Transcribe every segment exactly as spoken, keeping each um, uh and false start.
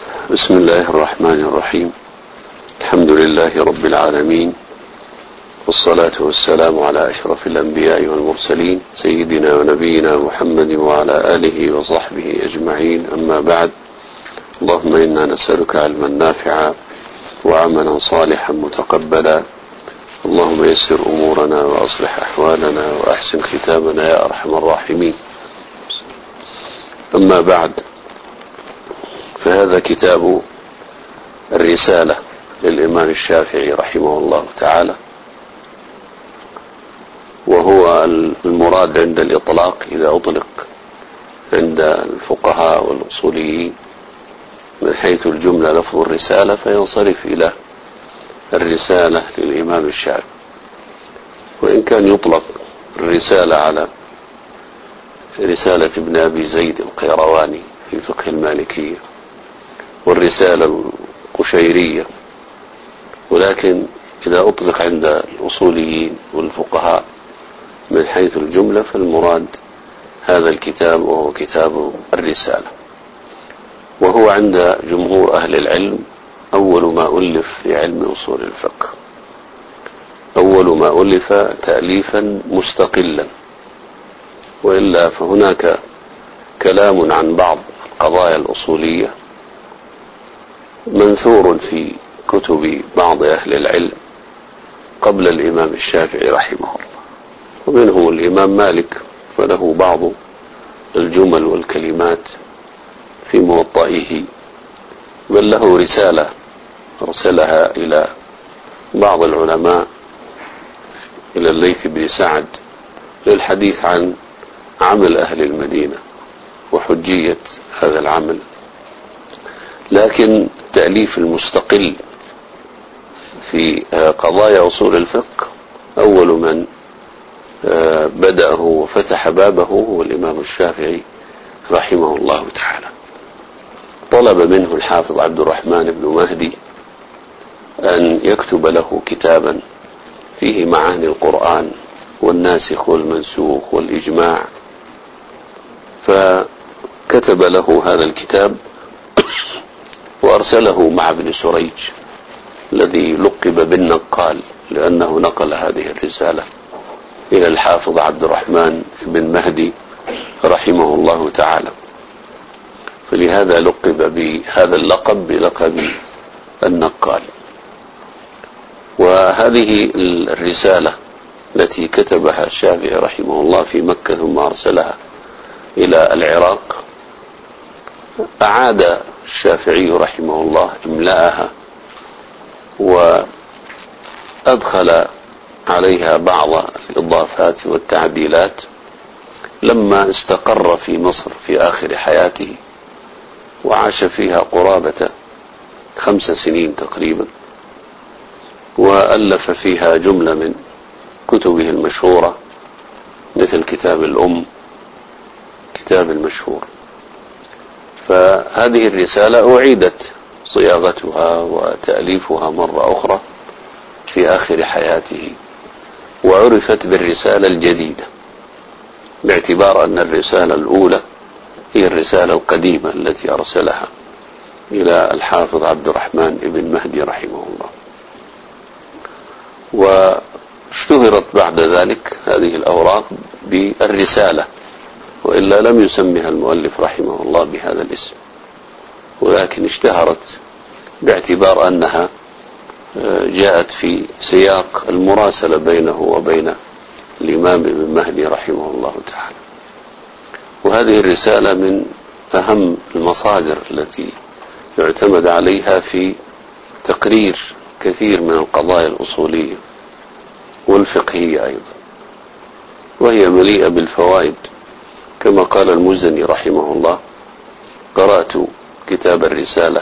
بسم الله الرحمن الرحيم. الحمد لله رب العالمين، والصلاة والسلام على أشرف الأنبياء والمرسلين سيدنا ونبينا محمد وعلى آله وصحبه أجمعين. أما بعد، اللهم إنا نسألك علما نافعا وعملا صالحا متقبلا، اللهم يسر أمورنا وأصلح أحوالنا وأحسن ختامنا يا أرحم الراحمين. أما بعد، فهذا كتاب الرسالة للإمام الشافعي رحمه الله تعالى، وهو المراد عند الإطلاق إذا أطلق عند الفقهاء والأصوليين من حيث الجملة لفظ الرسالة، فينصرف إلى الرسالة للإمام الشافعي. وإن كان يطلق الرسالة على رسالة ابن أبي زيد القيرواني في فقه المالكية، والرسالة القشيرية، ولكن إذا أطلق عند الأصوليين والفقهاء من حيث الجملة فالمراد هذا الكتاب، وهو كتاب الرسالة. وهو عند جمهور أهل العلم أول ما ألف في علم أصول الفقه، أول ما ألف تأليفا مستقلا، وإلا فهناك كلام عن بعض القضايا الأصولية منثور في كتب بعض أهل العلم قبل الإمام الشافعي رحمه الله، ومنهم الإمام مالك، فله بعض الجمل والكلمات في موطئه، بل له رسالة أرسلها إلى بعض العلماء، إلى الليث بن سعد، للحديث عن عمل أهل المدينة وحجية هذا العمل. لكن التأليف المستقل في قضايا أصول الفقه أول من بدأه وفتح بابه هو الإمام الشافعي رحمه الله تعالى. طلب منه الحافظ عبد الرحمن بن مهدي أن يكتب له كتابا فيه معاني القرآن والناسخ والمنسوخ والإجماع، فكتب له هذا الكتاب وأرسله مع ابن سريج الذي لقب بالنقال، لأنه نقل هذه الرسالة إلى الحافظ عبد الرحمن بن مهدي رحمه الله تعالى، فلهذا لقب بهذا اللقب بلقب النقال. وهذه الرسالة التي كتبها الشافعي رحمه الله في مكة ثم أرسلها إلى العراق، أعاد الشافعي رحمه الله إملاءها وأدخل عليها بعض الإضافات والتعديلات لما استقر في مصر في آخر حياته، وعاش فيها قرابة خمس سنين تقريبا، وألف فيها جملة من كتبه المشهورة مثل كتاب الأم، كتاب المشهور. فهذه الرسالة أعيدت صياغتها وتأليفها مرة أخرى في آخر حياته، وعرفت بالرسالة الجديدة، باعتبار أن الرسالة الأولى هي الرسالة القديمة التي أرسلها إلى الحافظ عبد الرحمن بن مهدي رحمه الله. واشتهرت بعد ذلك هذه الأوراق بالرسالة، وإلا لم يسمها المؤلف رحمه الله بهذا الاسم، ولكن اشتهرت باعتبار أنها جاءت في سياق المراسلة بينه وبين الإمام ابن مهدي رحمه الله تعالى. وهذه الرسالة من أهم المصادر التي يعتمد عليها في تقرير كثير من القضايا الأصولية والفقهية أيضا، وهي مليئة بالفوائد، كما قال المزني رحمه الله: قرأت كتاب الرسالة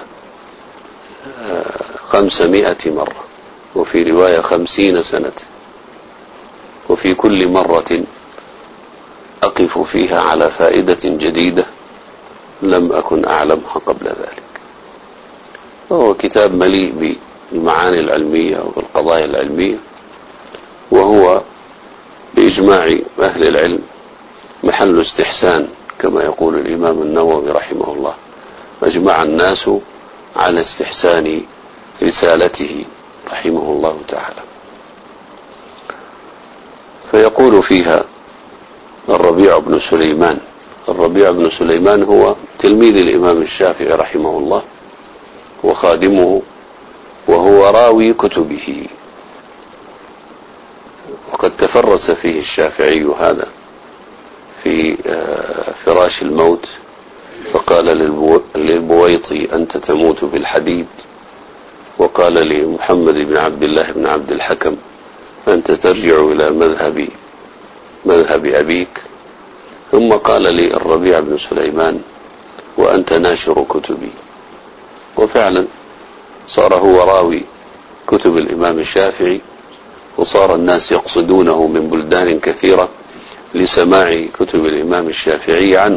خمسمائة مرة، وفي رواية خمسين سنة، وفي كل مرة أقف فيها على فائدة جديدة لم أكن أعلمها قبل ذلك. وهو كتاب مليء بالمعاني العلمية وبالقضايا العلمية، وهو بإجماع أهل العلم محل استحسان، كما يقول الإمام النووي رحمه الله: أجمع الناس على استحسان رسالته رحمه الله تعالى. فيقول فيها الربيع بن سليمان. الربيع بن سليمان هو تلميذ الإمام الشافعي رحمه الله وخادمه، وهو راوي كتبه، وقد تفرس فيه الشافعي هذا في فراش الموت، فقال للبويطي أنت تموت بالحديد، وقال لمحمد بن عبد الله بن عبد الحكم أنت ترجع إلى مذهب مذهب أبيك، ثم قال لي الربيع بن سليمان وأنت ناشر كتبي. وفعلا صار هو راوي كتب الإمام الشافعي، وصار الناس يقصدونه من بلدان كثيرة لسماع كتب الإمام الشافعي عنه،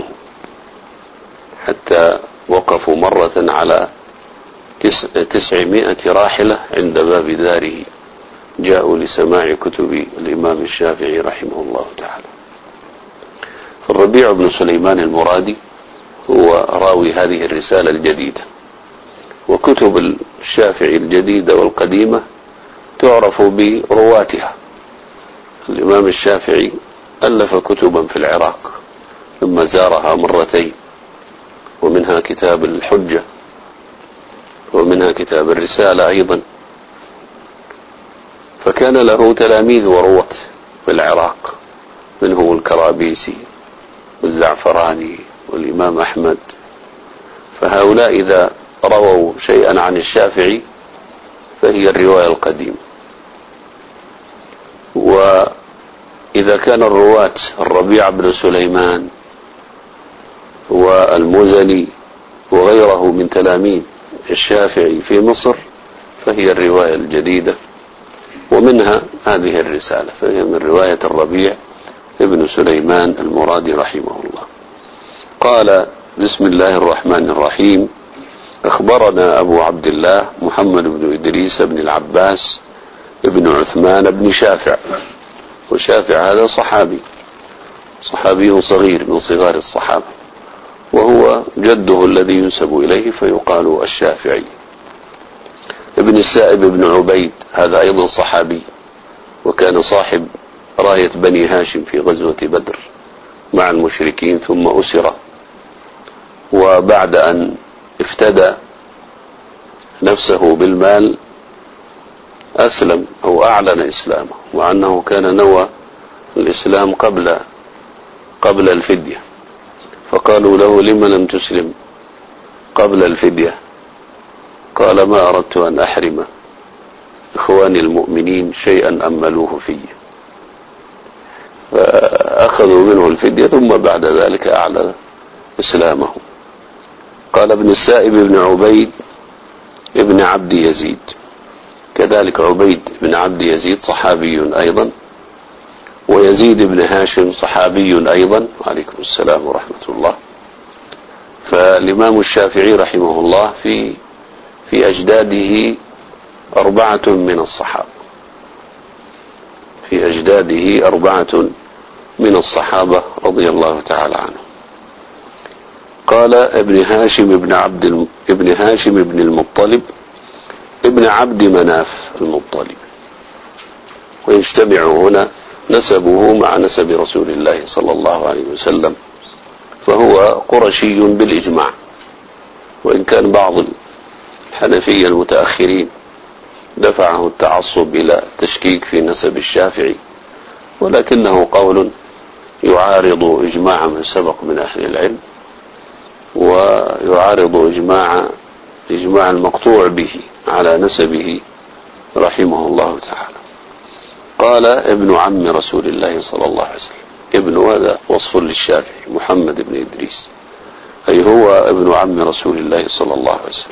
حتى وقفوا مرة على تسعمائة راحلة عند باب داره جاءوا لسماع كتب الإمام الشافعي رحمه الله تعالى. الربيع بن سليمان المرادي هو راوي هذه الرسالة الجديدة. وكتب الشافعي الجديدة والقديمة تعرف برواتها. الإمام الشافعي ألف كتبا في العراق ثم زارها مرتين، ومنها كتاب الحجة ومنها كتاب الرسالة أيضا، فكان له تلاميذ وروة في العراق، منهم الكرابيسي والزعفراني والإمام أحمد. فهؤلاء إذا رووا شيئا عن الشافعي فهي الرواية القديمة. وإذا كان الرواة الربيع بن سليمان والمزني وغيره من تلاميذ الشافعي في مصر فهي الرواية الجديدة، ومنها هذه الرسالة، فهي من رواية الربيع ابن سليمان المرادي رحمه الله. قال بسم الله الرحمن الرحيم: أخبرنا أبو عبد الله محمد بن إدريس بن العباس ابن عثمان بن شافع. وشافع هذا صحابي صحابي صغير من صغار الصحابة، وهو جده الذي ينسب إليه فيقال الشافعي. ابن السائب بن عبيد هذا أيضا صحابي، وكان صاحب راية بني هاشم في غزوة بدر مع المشركين، ثم أسر، وبعد أن افتدى نفسه بالمال أسلم أو أعلن إسلامه، مع أنه كان نوى الإسلام قبل قبل الفدية، فقالوا له لم لم تسلم قبل الفدية؟ قال ما أردت أن أحرم إخواني المؤمنين شيئا أملوه فيه، فأخذوا منه الفدية ثم بعد ذلك أعلن إسلامه. قال ابن السائب بن عبيد ابن عبد يزيد، كذلك عبيد بن عبد يزيد صحابي أيضا، ويزيد بن هاشم صحابي أيضا، وعليكم السلام ورحمة الله. فالإمام الشافعي رحمه الله في في أجداده أربعة من الصحابة، في أجداده أربعة من الصحابة رضي الله تعالى عنهم. قال ابن هاشم بن عبد ابن هاشم بن المطلب ابن عبد مناف المطلب، ويجتمع هنا نسبه مع نسب رسول الله صلى الله عليه وسلم، فهو قرشي بالإجماع، وإن كان بعض الحنفية المتأخرين دفعه التعصب إلى التشكيك في نسب الشافعي، ولكنه قول يعارض إجماع من سبق من أهل العلم، ويعارض إجماع إجماع المقطوع به على نسبه رحمه الله تعالى. قال ابن عم رسول الله صلى الله عليه وسلم. ابن هذا وصف للشافعي محمد بن إدريس، أي هو ابن عم رسول الله صلى الله عليه وسلم.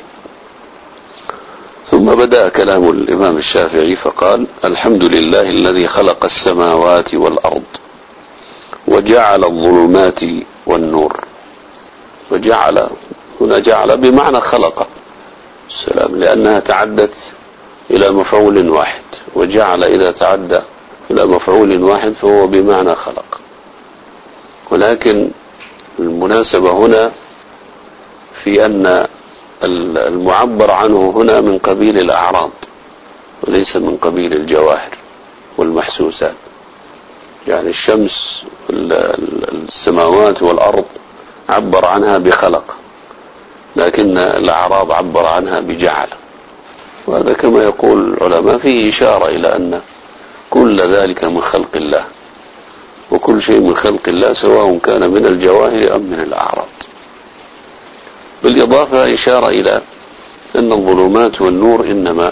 ثم بدأ كلام الإمام الشافعي فقال: الحمد لله الذي خلق السماوات والأرض وجعل الظلمات والنور. وجعل هنا جعل بمعنى خلق السلام، لأنها تعدت إلى مفعول واحد، وجعل إذا تعدى إلى مفعول واحد فهو بمعنى خلق. ولكن المناسبة هنا في أن المعبر عنه هنا من قبيل الأعراض وليس من قبيل الجواهر والمحسوسات. يعني الشمس السماوات والأرض عبر عنها بخلق، لكن الأعراض عبر عنها بجعل. وهذا كما يقول العلماء فيه إشارة إلى أن كل ذلك من خلق الله، وكل شيء من خلق الله سواء كان من الجواهر أم من الأعراض. بالإضافة إشارة إلى أن الظلمات والنور إنما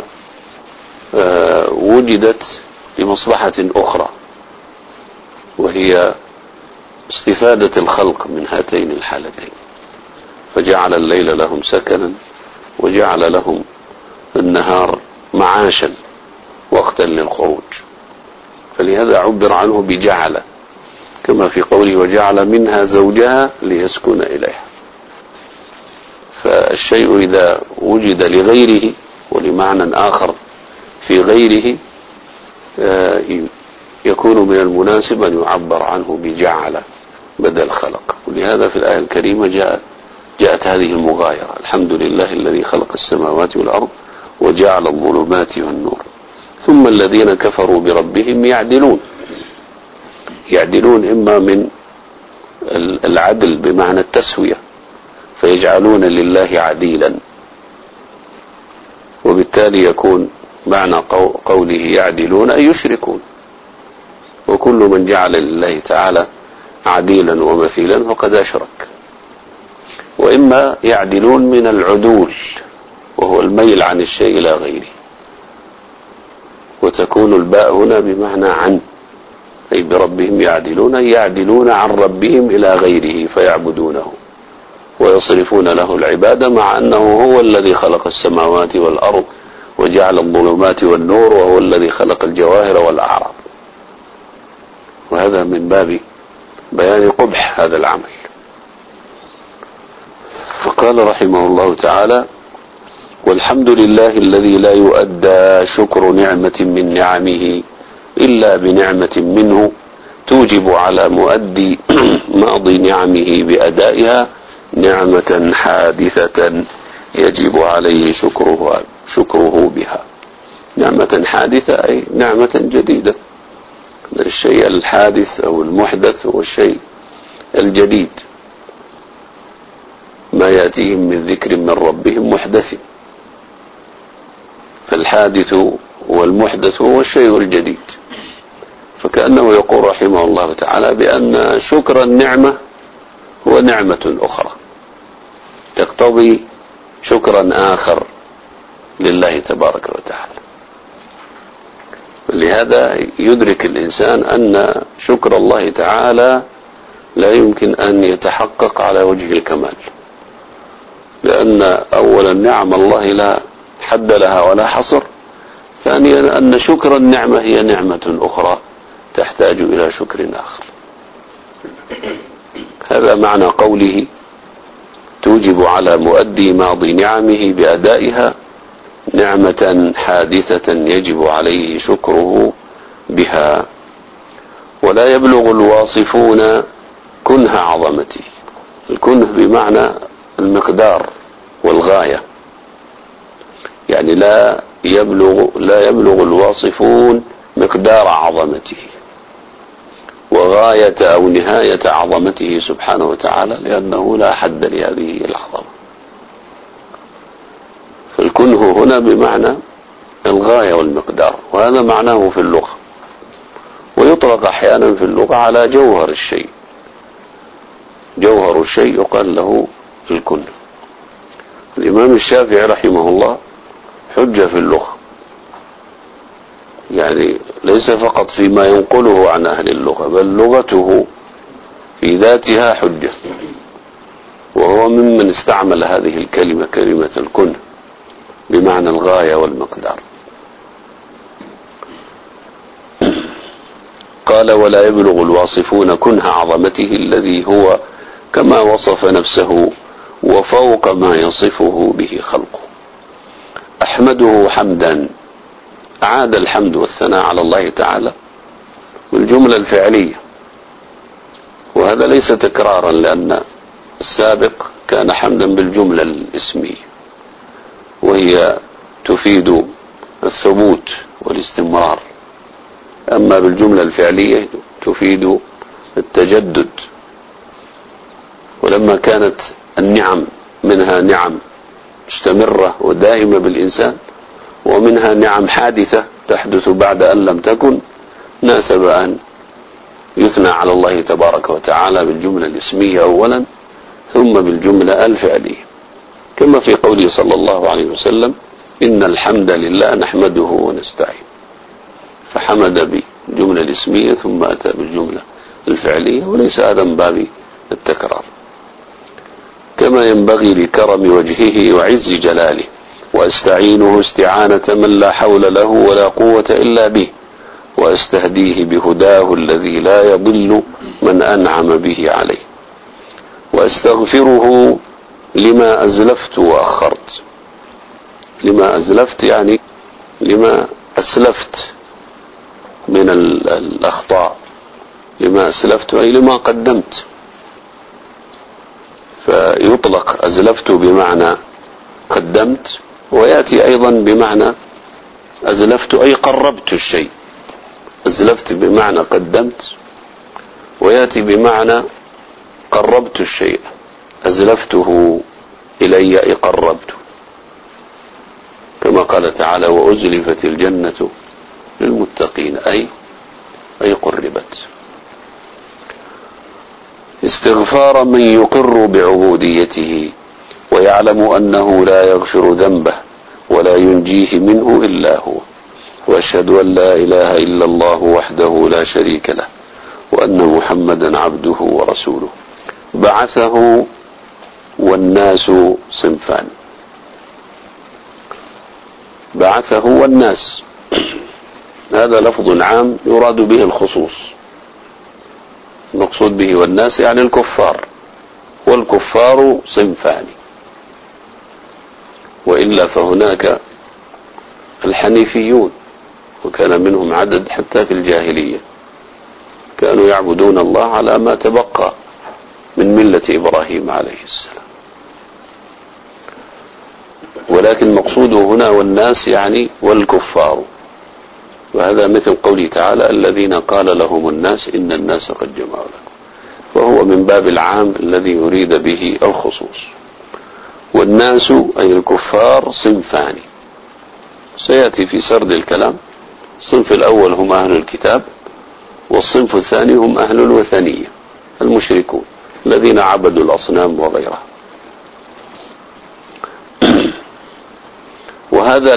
وجدت لمصلحة أخرى، وهي استفادة الخلق من هاتين الحالتين، فجعل الليل لهم سكنا وجعل لهم النهار معاشا وقتا للخروج، فلهذا عبر عنه بجعل، كما في قوله وجعل منها زوجها ليسكن إليها. فالشيء إذا وجد لغيره ولمعنى آخر في غيره يكون من المناسب أن يعبر عنه بجعل بدل خلق. ولهذا في الآية الكريمة جاء جاءت هذه المغايرة: الحمد لله الذي خلق السماوات والأرض وجعل الظلمات والنور ثم الذين كفروا بربهم يعدلون. يعدلون إما من العدل بمعنى التسوية، فيجعلون لله عديلا، وبالتالي يكون معنى قوله يعدلون أي يشركون، وكل من جعل لله تعالى عديلا ومثيلا فقد أشرك. وإما يعدلون من العدول وهو الميل عن الشيء إلى غيره، وتكون الباء هنا بمعنى عن، أي بربهم يعدلون، أي يعدلون عن ربهم إلى غيره فيعبدونه ويصرفون له العبادة، مع أنه هو الذي خلق السماوات والأرض وجعل الظلمات والنور، وهو الذي خلق الجواهر والأعراض. وهذا من باب بيان قبح هذا العمل. فقال رحمه الله تعالى: والحمد لله الذي لا يؤدى شكر نعمة من نعمه إلا بنعمة منه توجب على مؤدي ماضي نعمه بأدائها نعمة حادثة يجب عليه شكره شكره بها. نعمة حادثة أي نعمة جديدة. الشيء الحادث أو المحدث هو الشيء الجديد، ما يأتيهم من ذكر من ربهم محدث، فالحادث والمحدث هو الشيء الجديد. فكأنه يقول رحمه الله تعالى بأن شكر النعمة هو نعمة أخرى تقتضي شكرا آخر لله تبارك وتعالى. لهذا يدرك الإنسان أن شكر الله تعالى لا يمكن أن يتحقق على وجه الكمال، لأن أولا نعم الله لا حد لها ولا حصر، ثانيا أن شكر النعمة هي نعمة أخرى تحتاج إلى شكر آخر. هذا معنى قوله توجب على مؤدي ماضي نعمه بأدائها نعمة حادثة يجب عليه شكره بها. ولا يبلغ الواصفون كنه عظمته. الكنه بمعنى المقدار والغاية، يعني لا يبلغ لا يبلغ الواصفون مقدار عظمته وغاية أو نهاية عظمته سبحانه وتعالى، لأنه لا حد لهذه العظمة. فالكنه هنا بمعنى الغاية والمقدار، وهذا معناه في اللغة، ويطلق أحيانا في اللغة على جوهر الشيء. جوهر الشيء يقال له الكنه. الإمام الشافعي رحمه الله حجة في اللغة، يعني ليس فقط فيما ينقله عن أهل اللغة، بل لغته في ذاتها حجة، وهو ممن استعمل هذه الكلمة كلمة الكنه بمعنى الغاية والمقدار. قال ولا يبلغ الواصفون كنه عظمته الذي هو كما وصف نفسه وفوق ما يصفه به خلقه. أحمده حمدا، أعاد الحمد والثناء على الله تعالى والجملة الفعلية، وهذا ليس تكرارا، لأن السابق كان حمدا بالجملة الاسمية، وهي تفيد الثبوت والاستمرار. أما بالجملة الفعلية تفيد التجدد. ولما كانت النعم منها نعم مستمرة ودائمة بالإنسان، ومنها نعم حادثة تحدث بعد أن لم تكن، ناسب أن يثنى على الله تبارك وتعالى بالجملة الاسمية أولا ثم بالجملة الفعلية، كما في قوله صلى الله عليه وسلم: إن الحمد لله نحمده ونستعين، فحمد بالجملة الاسمية ثم أتى بالجملة الفعلية، وليس هذا من باب التكرار. كما ينبغي لكرم وجهه وعز جلاله، وأستعينه استعانة من لا حول له ولا قوة إلا به، وأستهديه بهداه الذي لا يضل من أنعم به عليه، وأستغفره لما أزلفت وأخرت. لما أزلفت يعني لما أسلفت من الأخطاء، لما أسلفت أي لما قدمت، فيطلق أزلفت بمعنى قدمت، ويأتي أيضا بمعنى أزلفت أي قربت الشيء. أزلفت بمعنى قدمت، ويأتي بمعنى قربت الشيء، أزلفته إلي أي قربته، كما قال تعالى: وأزلفت الجنة للمتقين أي أي قربت. استغفار من يقر بعبوديته ويعلم أنه لا يغفر ذنبه ولا ينجيه منه إلا هو، وأشهد أن لا إله إلا الله وحده لا شريك له، وأن محمدا عبده ورسوله. بعثه والناس صنفان. بعثه والناس هذا لفظ عام يراد به الخصوص، المقصود به والناس يعني الكفار، والكفار صنفان، وإلا فهناك الحنيفيون، وكان منهم عدد حتى في الجاهلية، كانوا يعبدون الله على ما تبقى من ملة إبراهيم عليه السلام. ولكن مقصوده هنا والناس يعني والكفار، وهذا مثل قوله تعالى: الذين قال لهم الناس إن الناس قد جمعوا لكم، وهو من باب العام الذي يريد به الخصوص. والناس أي الكفار صنفان، سيأتي في سرد الكلام. الصنف الأول هم أهل الكتاب، والصنف الثاني هم أهل الوثنية المشركون الذين عبدوا الأصنام وغيرها. وهذا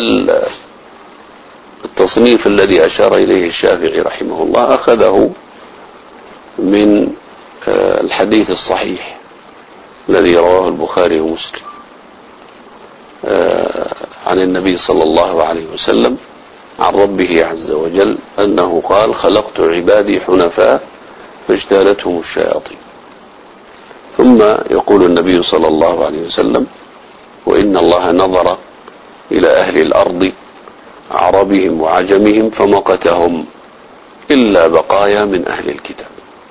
التصنيف الذي أشار إليه الشافعي رحمه الله أخذه من الحديث الصحيح الذي رواه البخاري ومسلم عن النبي صلى الله عليه وسلم عن ربه عز وجل أنه قال: خلقت عبادي حنفاء فاجتالتهم الشياطين. ثم يقول النبي صلى الله عليه وسلم: وإن الله نظر إلى أهل الأرض عربهم وعجمهم فمقتهم إلا بقايا من أهل الكتاب.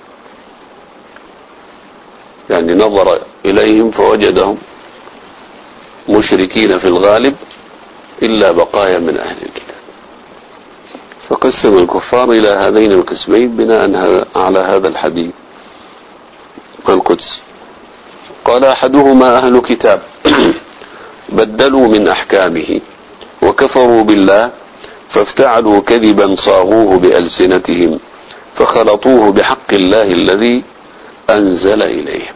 يعني نظر إليهم فوجدهم مشركين في الغالب إلا بقايا من أهل الكتاب. فقسم الكفار إلى هذين القسمين بناء على هذا الحديث القدسي. قال: أحدهما أهل كتاب بدلوا من أحكامه وكفروا بالله فافتعلوا كذبا صاغوه بألسنتهم فخلطوه بحق الله الذي أنزل إليهم.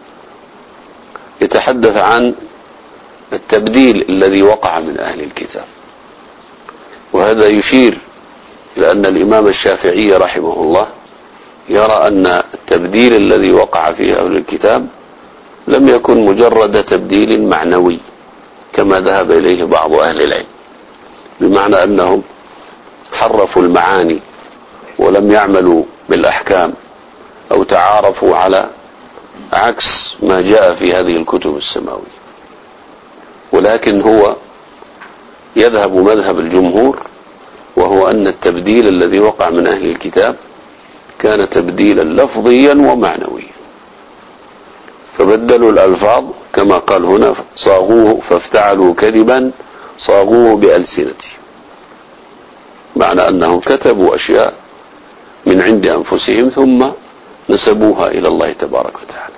يتحدث عن التبديل الذي وقع من أهل الكتاب، وهذا يشير إلى أن الإمام الشافعي رحمه الله يرى أن التبديل الذي وقع فيه أهل الكتاب لم يكن مجرد تبديل معنوي كما ذهب إليه بعض أهل العلم، بمعنى أنهم حرفوا المعاني ولم يعملوا بالأحكام أو تعارفوا على عكس ما جاء في هذه الكتب السماوية، ولكن هو يذهب مذهب الجمهور، وهو أن التبديل الذي وقع من أهل الكتاب كان تبديلا لفظيا ومعنويا، فبدلوا الألفاظ كما قال هنا: صاغوه فافتعلوا كذبا صاغوه بألسنتهم، معنى أنهم كتبوا أشياء من عند أنفسهم ثم نسبوها إلى الله تبارك وتعالى.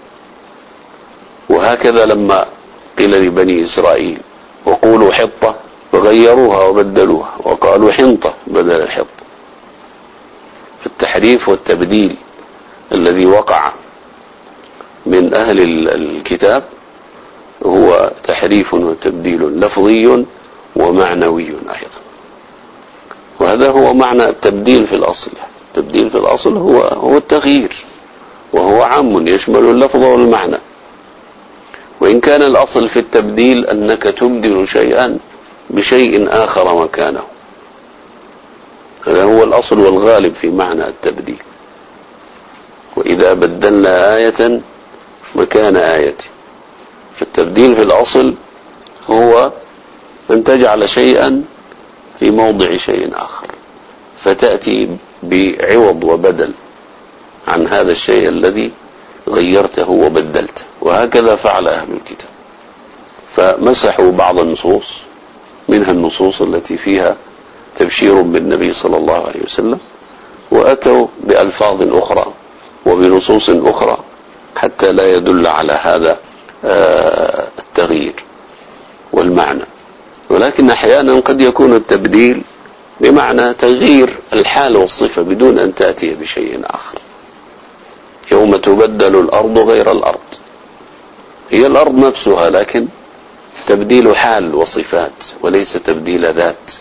وهكذا لما قيل لبني إسرائيل وقولوا حطة فغيروها وبدلوها وقالوا حنطة بدل الحطة. فالتحريف والتبديل الذي وقع من أهل الكتاب هو تحريف وتبديل لفظي ومعنوي أيضا، وهذا هو معنى التبديل في الأصل. التبديل في الأصل هو هو التغيير، وهو عام يشمل اللفظ والمعنى، وإن كان الأصل في التبديل أنك تبدل شيئا بشيء آخر مكانه. هذا هو الأصل والغالب في معنى التبديل. وإذا بدلنا آية مكان آية، فالتبديل في الأصل هو أن تجعل شيئا في موضع شيء آخر، فتأتي بعوض وبدل عن هذا الشيء الذي غيرته وبدلته. وهكذا فعل أهل الكتاب، فمسحوا بعض النصوص منها النصوص التي فيها تبشير بالنبي صلى الله عليه وسلم، وأتوا بألفاظ أخرى وبنصوص أخرى حتى لا يدل على هذا التغيير والمعنى. ولكن أحيانا قد يكون التبديل بمعنى تغيير الحال والصفة بدون أن تأتي بشيء آخر. يوم تبدل الأرض غير الأرض، هي الأرض نفسها لكن تبديل حال وصفات وليس تبديل ذات.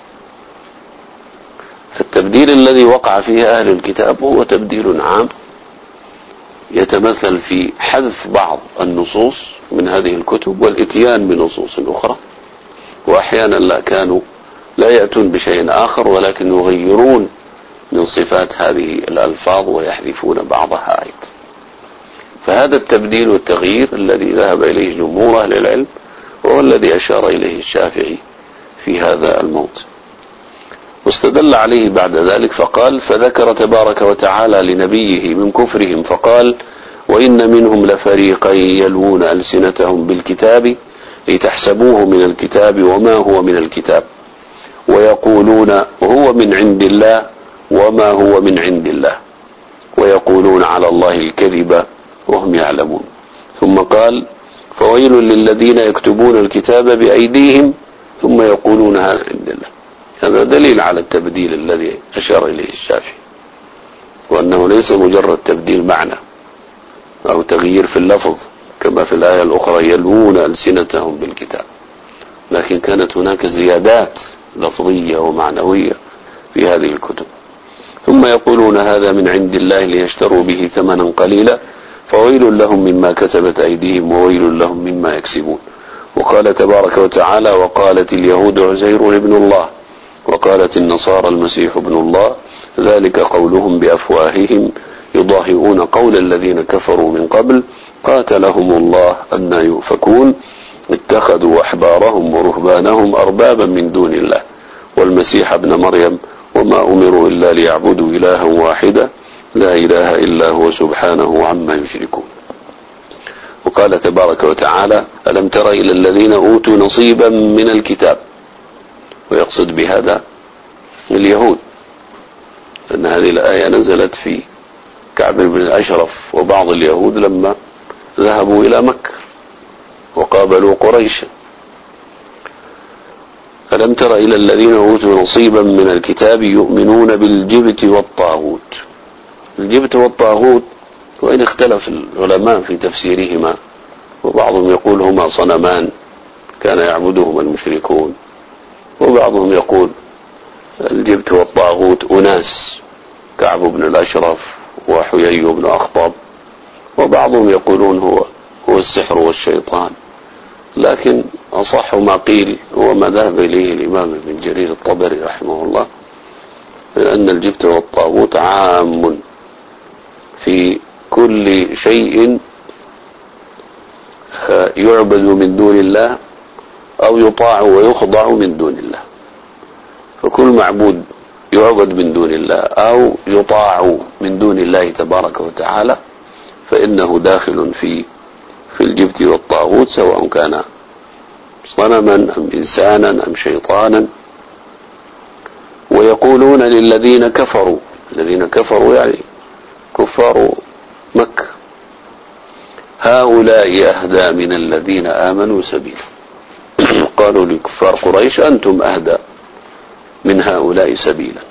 فالتبديل الذي وقع فيه أهل الكتاب هو تبديل عام يتمثل في حذف بعض النصوص من هذه الكتب والاتيان بنصوص أخرى، وأحيانا لا كانوا لا يأتون بشيء آخر ولكن يغيرون من صفات هذه الألفاظ ويحذفون بعضها أيضا. فهذا التبديل والتغيير الذي ذهب إليه جمهور أهل العلم وهو الذي أشار إليه الشافعي في هذا الموضع، واستدل عليه بعد ذلك فقال: فذكر تبارك وتعالى لنبيه من كفرهم فقال: وإن منهم لفريقا يلوون ألسنتهم بالكتاب لتحسبوه من الكتاب وما هو من الكتاب ويقولون هو من عند الله وما هو من عند الله ويقولون على الله الكذب وهم يعلمون. ثم قال: فويل للذين يكتبون الكتاب بأيديهم ثم يقولون هذا عند الله. هذا دليل على التبديل الذي أشار إليه الشافعي، وأنه ليس مجرد تبديل معنى أو تغيير في اللفظ كما في الآية الأخرى يلوون ألسنتهم بالكتاب، لكن كانت هناك زيادات لفظية ومعنوية في هذه الكتب. ثم يقولون هذا من عند الله ليشتروا به ثمنا قليلا فويل لهم مما كتبت أيديهم وويل لهم مما يكسبون. وقال تبارك وتعالى: وقالت اليهود عزير ابن الله وقالت النصارى المسيح ابن الله ذلك قولهم بأفواههم يضاهئون قول الذين كفروا من قبل قاتلهم الله أنى يؤفكون اتخذوا أحبارهم ورهبانهم أربابا من دون الله والمسيح ابن مريم وما أمروا إلا ليعبدوا إلها واحدا لا إله إلا هو سبحانه عما يشركون. وقال تبارك وتعالى: ألم تر إلى الذين أوتوا نصيبا من الكتاب، ويقصد بهذا اليهود، أن هذه الآية نزلت في كعب بن الأشرف وبعض اليهود لما ذهبوا إلى مكة وقابلوا قريشا. ألم تر إلى الذين أوتوا نصيبا من الكتاب يؤمنون بالجبت والطاغوت. الجبت والطاغوت وإن اختلف العلماء في تفسيرهما، وبعضهم يقول هما صنمان كان يعبدهما المشركون، وبعضهم يقول الجبت والطاغوت أناس كعب بن الأشرف وحيي بن أخطب، وبعضهم يقولون هو هو السحر والشيطان. لكن أصح ما قيل هو ما ذهب إليه الإمام ابن جرير الطبري رحمه الله، أن الجبت والطاغوت عام في كل شيء يعبد من دون الله أو يطاع ويخضع من دون الله. فكل معبود يعبد من دون الله أو يطاع من دون الله تبارك وتعالى فإنه داخل في في الجبت والطاغوت، سواء كان صنما أم إنسانا أم شيطانا. ويقولون للذين كفروا، الذين كفروا يعني كفار مكة، هؤلاء أهدى من الذين آمنوا سبيلا. قالوا لكفار قريش أنتم أهدى من هؤلاء سبيلا،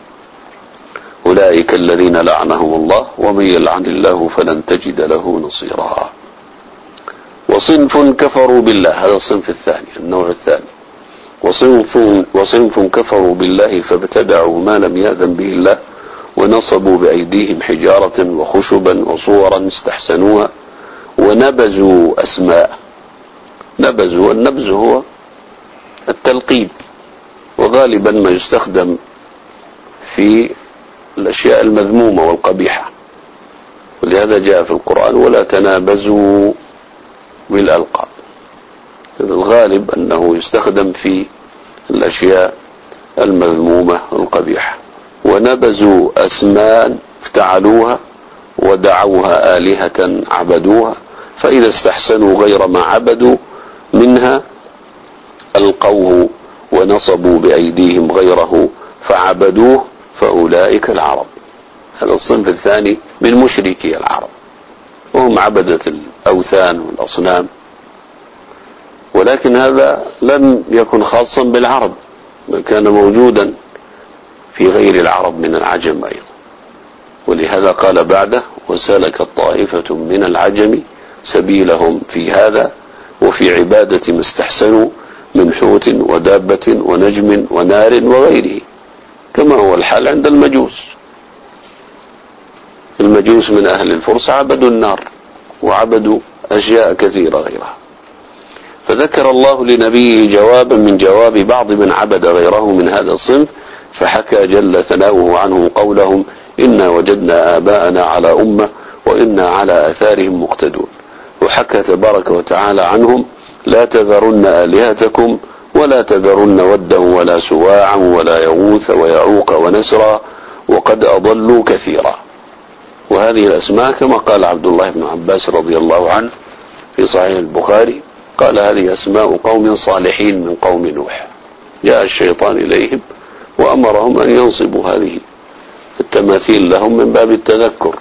أولئك الذين لعنهم الله ومن يلعن الله فلن تجد له نصيرا. وصنف كفروا بالله، هذا الصنف الثاني النوع الثاني. وصنف, وصنف كفروا بالله فابتدعوا ما لم يأذن به الله ونصبوا بأيديهم حجارة وخشبا وصورا استحسنوها ونبذوا أسماء. نبذوا، والنبذ هو التلقيب، وغالبا ما يستخدم في الأشياء المذمومة والقبيحة، ولهذا جاء في القرآن ولا تنابزوا بالألقاب. الغالب أنه يستخدم في الأشياء المذمومة والقبيحة. ونبذوا أسماء افتعلوها ودعوها آلهة عبدوها، فإذا استحسنوا غير ما عبدوا منها ألقوه ونصبوا بأيديهم غيره فعبدوه فأولئك العرب. هذا الصنف الثاني من مشركي العرب، وهم عبدة الأوثان والأصنام. ولكن هذا لم يكن خاصا بالعرب، بل كان موجودا في غير العرب من العجم أيضا. ولهذا قال بعده وسلك طائفة من العجم سبيلهم في هذا وفي عبادة ما استحسنوا من حوت ودابة ونجم ونار وغيره، كما هو الحال عند المجوس. المجوس من أهل الفرس عبدوا النار وعبدوا أشياء كثيرة غيرها. فذكر الله لنبيه جوابا من جواب بعض من عبد غيره من هذا الصنف، فحكى جل ثناؤه عنهم قولهم إنا وجدنا آباءنا على أمة وإنا على آثارهم مقتدون. وحكى تبارك وتعالى عنهم لا تذرن آلهتكم ولا تذرن ودا ولا سواعا ولا يغوث ويعوق ونسرا وقد أضلوا كثيرا. وهذه الأسماء كما قال عبد الله بن عباس رضي الله عنه في صحيح البخاري، قال هذه أسماء قوم صالحين من قوم نوح، جاء الشيطان إليهم وأمرهم أن ينصبوا هذه التماثيل لهم من باب التذكر.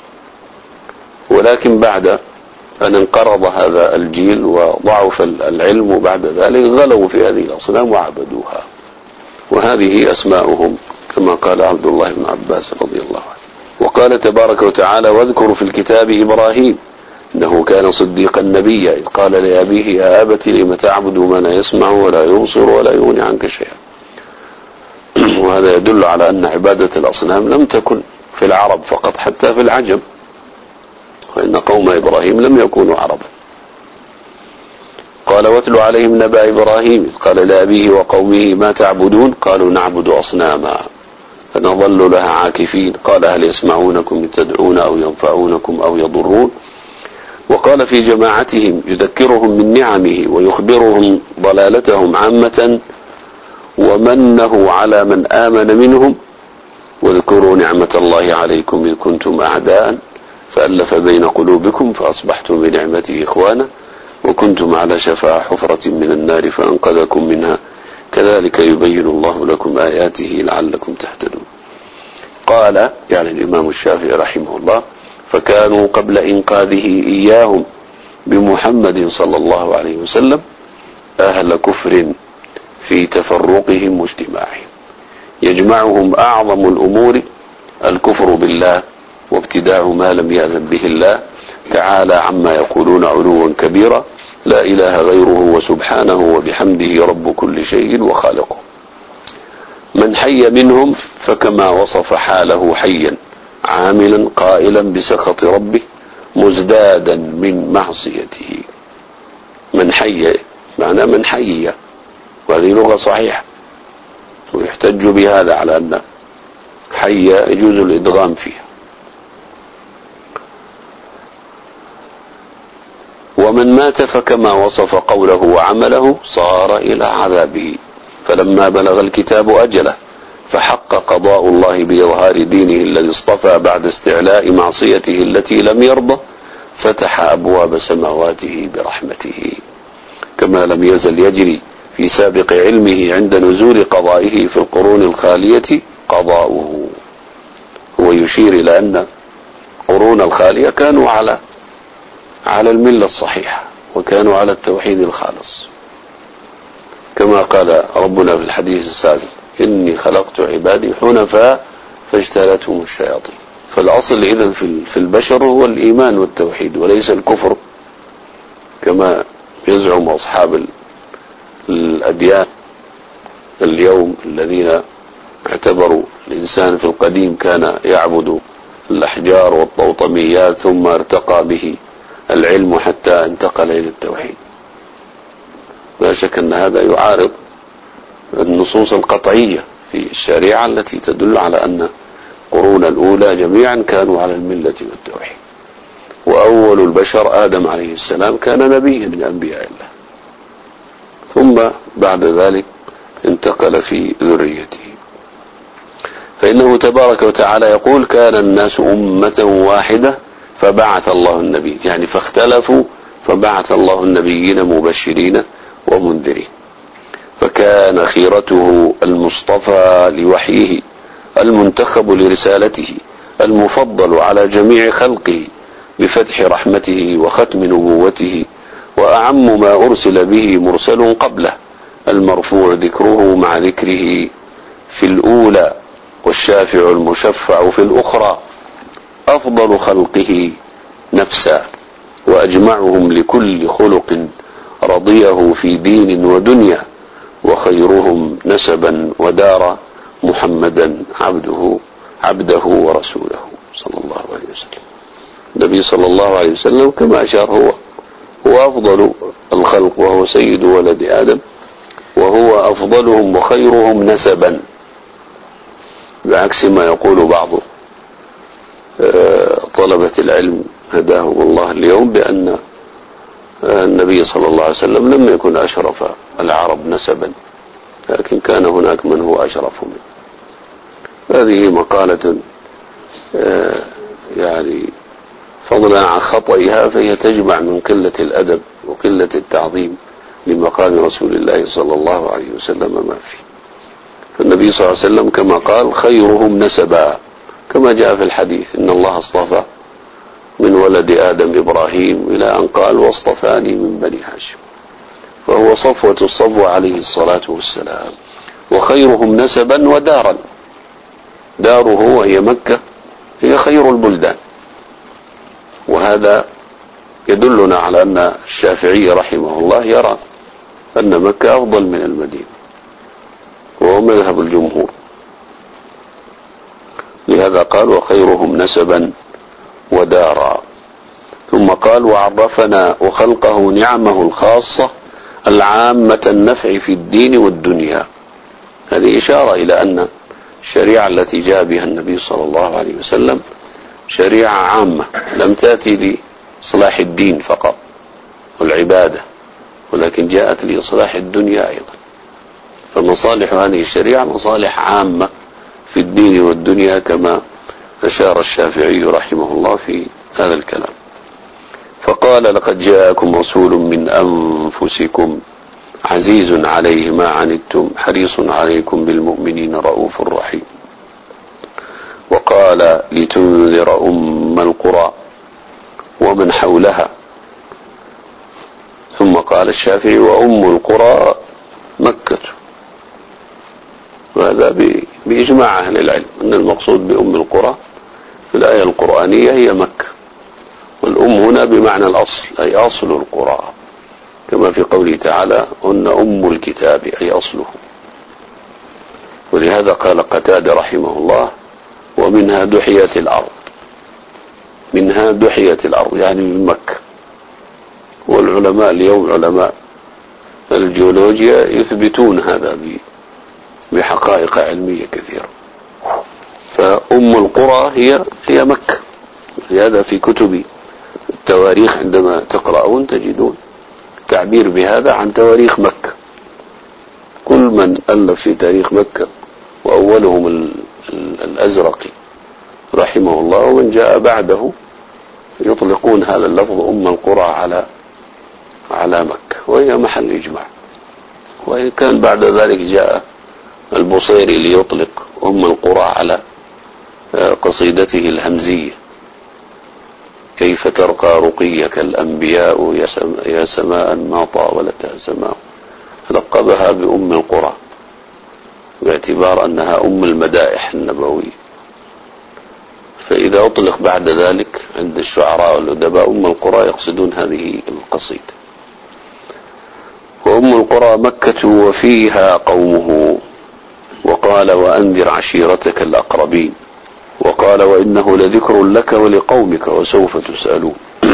ولكن بعد أن انقرض هذا الجيل وضعف العلم بعد ذلك غلوا في هذه الأصنام وعبدوها، وهذه أسماؤهم كما قال عبد الله بن عباس رضي الله عنه. وقال تبارك وتعالى واذكر في الكتاب إبراهيم إنه كان صديقا نبيا إذ قال لأبيه يا أبت لم تعبد ما لا يسمع ولا يبصر ولا يغني عنك شيئا. وهذا يدل على أن عبادة الأصنام لم تكن في العرب فقط، حتى في العجم، وإن قوم إبراهيم لم يكونوا عربا. قال واتل عليهم نبأ إبراهيم إذ قال لأبيه وقومه ما تعبدون قالوا نعبد أصناما فنظل لها عاكفين قال هل يسمعونكم إذ تدعون أو ينفعونكم أو يضرون. وقال في جماعتهم يذكرهم من نعمه ويخبرهم ضلالتهم عامة ومنه على من آمن منهم واذكروا نعمة الله عليكم إذ كنتم أعداء فألف بين قلوبكم فأصبحتم بنعمته إخوانا وكنتم على شفا حفرة من النار فأنقذكم منها كذلك يبين الله لكم آياته لعلكم تهتدون. قال يعني الإمام الشافعي رحمه الله فكانوا قبل إنقاذه إياهم بمحمد صلى الله عليه وسلم أهل كفر في تفرقهم واجتماعهم، يجمعهم أعظم الأمور الكفر بالله وابتداع ما لم يأذن به الله تعالى عما يقولون علوا كبيرا لا إله غيره وسبحانه وبحمده رب كل شيء وخالقه. من حي منهم فكما وصف حاله حيا عاملا قائلا بسخط ربه مزدادا من معصيته. من حي معنى من حي، وهذه لغة صحيحة ويحتج بهذا على أن حي يجوز الإدغام فيها. ومن مات فكما وصف قوله وعمله صار إلى عذابه فلما بلغ الكتاب أجله فحق قضاء الله بإظهار دينه الذي اصطفى بعد استعلاء معصيته التي لم يرضى فتح أبواب سماواته برحمته كما لم يزل يجري في سابق علمه عند نزول قضائه في القرون الخالية قضاؤه. هو يشير إلى أن قرون الخالية كانوا على على الملة الصحيحة وكانوا على التوحيد الخالص، كما قال ربنا في الحديث السابق: إني خلقت عبادي حنفاء فاجتالتهم الشياطين. فالأصل إذن في البشر هو الإيمان والتوحيد وليس الكفر كما يزعم أصحاب الأديان اليوم الذين اعتبروا الإنسان في القديم كان يعبد الأحجار والطوطميات ثم ارتقى به العلم حتى انتقل إلى التوحيد. لا شك أن هذا يعارض النصوص القطعية في الشريعة التي تدل على أن قرون الأولى جميعا كانوا على الملة والتوحيد، وأول البشر آدم عليه السلام كان نبيا من أنبياء الله، ثم بعد ذلك انتقل في ذريته. فإنه تبارك وتعالى يقول: كان الناس أمة واحدة فبعث الله النبي، يعني فاختلفوا فبعث الله النبيين مبشرين ومنذرين. فكان خيرته المصطفى لوحيه المنتخب لرسالته المفضل على جميع خلقه بفتح رحمته وختم نبوته، وأعم ما أرسل به مرسل قبله المرفوع ذكره مع ذكره في الأولى، والشافع المشفع في الأخرى، أفضل خلقه نفسا وأجمعهم لكل خلق رضيه في دين ودنيا، وخيرهم نسبا ودارا محمدا عبده عبده ورسوله صلى الله عليه وسلم. النبي صلى الله عليه وسلم كما أشار هو هو أفضل الخلق وهو سيد ولد آدم، وهو أفضلهم وخيرهم نسبا، بعكس ما يقول بعض طلبة العلم هداهم الله اليوم بأن النبي صلى الله عليه وسلم لم يكن أشرف العرب نسبا، لكن كان هناك من هو أشرف منه. هذه مقالة يعني فضلا عن خطئها فهي تجمع من قلة الأدب وقلة التعظيم لمقام رسول الله صلى الله عليه وسلم ما فيه. فالنبي صلى الله عليه وسلم كما قال: خيرهم نسبا، كما جاء في الحديث: إن الله اصطفى من ولد آدم إبراهيم، إلى أن قال: واصطفاني من بني هاشم. فهو صفوة الصفوة عليه الصلاة والسلام. وخيرهم نسبا ودارا، داره وهي مكة هي خير البلدان، وهذا يدلنا على أن الشافعي رحمه الله يرى أن مكة أفضل من المدينة، وهو مذهب الجمهور. لهذا قال: وخيرهم نسبا ودارا. ثم قال: وعرفنا وخلقه نعمه الخاصة العامة النفع في الدين والدنيا. هذه إشارة إلى أن الشريعة التي جاء بها النبي صلى الله عليه وسلم شريعة عامة لم تأتي لإصلاح الدين فقط والعبادة، ولكن جاءت لإصلاح الدنيا أيضا. فمصالح هذه الشريعة مصالح عامة في الدين والدنيا، كما أشار الشافعي رحمه الله في هذا الكلام. فقال: لقد جاءكم رسول من أنفسكم عزيز عليه ما عنتم حريص عليكم بالمؤمنين رؤوف رحيم. وقال: لتنذر أم القرى ومن حولها. ثم قال الشافعي: وأم القرى مكة. وهذا بإجماع أهل العلم أن المقصود بأم القرى في الآية القرآنية هي مكة، والأم هنا بمعنى الأصل أي أصل القرى، كما في قوله تعالى: هن أم الكتاب أي أصله. ولهذا قال قتادة رحمه الله: ومنها دحيت الأرض، منها دحيت الأرض يعني من مكة. والعلماء اليوم علماء الجيولوجيا يثبتون هذا بحقائق علمية كثيرة. فأم القرى هي هي مكة. لهذا في كتب التواريخ عندما تقرؤون تجدون تعبير بهذا عن تواريخ مكة. كل من ألف في تاريخ مكة وأولهم الأزرقي رحمه الله ومن جاء بعده يطلقون هذا اللفظ أم القرى على على مكة. وهي محل إجماع. وإن كان بعد ذلك جاء البصيري ليطلق أم القرى على قصيدته الهمزية: كيف ترقى رقيك الأنبياء يا سماء ما طاولتها سماء، لقبها بأم القرى باعتبار أنها أم المدائح النبوية. فإذا أطلق بعد ذلك عند الشعراء والأدباء أم القرى يقصدون هذه القصيدة. وأم القرى مكة وفيها قومه، وقال وأنذر عشيرتك الأقربين، وقال وإنه لذكر لك ولقومك وسوف تسألون.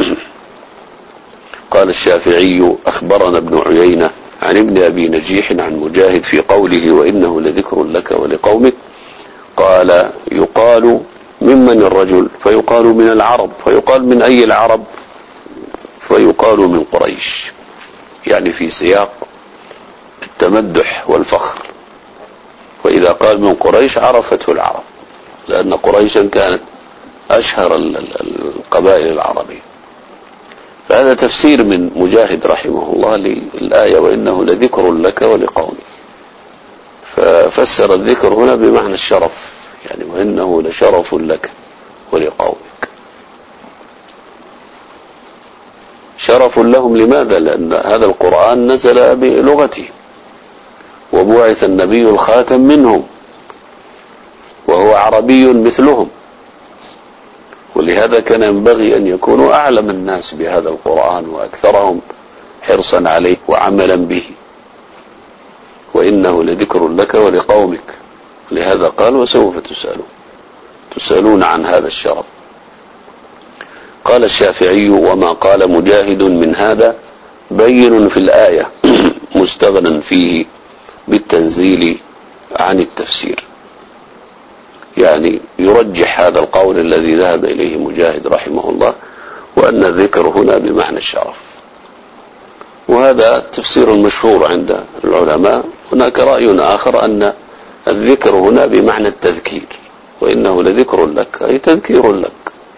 قال الشافعي أخبرنا ابن عيينة عن ابن أبي نجيح عن مجاهد في قوله وإنه لذكر لك ولقومك، قال يقال ممن الرجل؟ فيقال من العرب. فيقال من أي العرب؟ فيقال من قريش، يعني في سياق التمدح والفخر. وإذا قال من قريش عرفته العرب، لأن قريشا كانت أشهر القبائل العربية. فهذا تفسير من مجاهد رحمه الله للآية وإنه لذكر لك ولقومك، ففسر الذكر هنا بمعنى الشرف، يعني وإنه لشرف لك ولقومك. شرف لهم لماذا؟ لأن هذا القرآن نزل بلغتهم، وبعث النبي الخاتم منهم وهو عربي مثلهم، ولهذا كان ينبغي أن يكونوا أعلم الناس بهذا القرآن وأكثرهم حرصا عليه وعملا به. وإنه لذكر لك ولقومك، لهذا قال وسوف تسألون، تسألون عن هذا الشرف. قال الشافعي وما قال مجاهد من هذا بين في الآية مستغنى فيه بالتنزيل عن التفسير، يعني يرجح هذا القول الذي ذهب إليه مجاهد رحمه الله، وأن الذكر هنا بمعنى الشرف. وهذا تفسير مشهور عند العلماء. هناك رأي آخر أن الذكر هنا بمعنى التذكير، وإنه لذكر لك أي تذكير لك.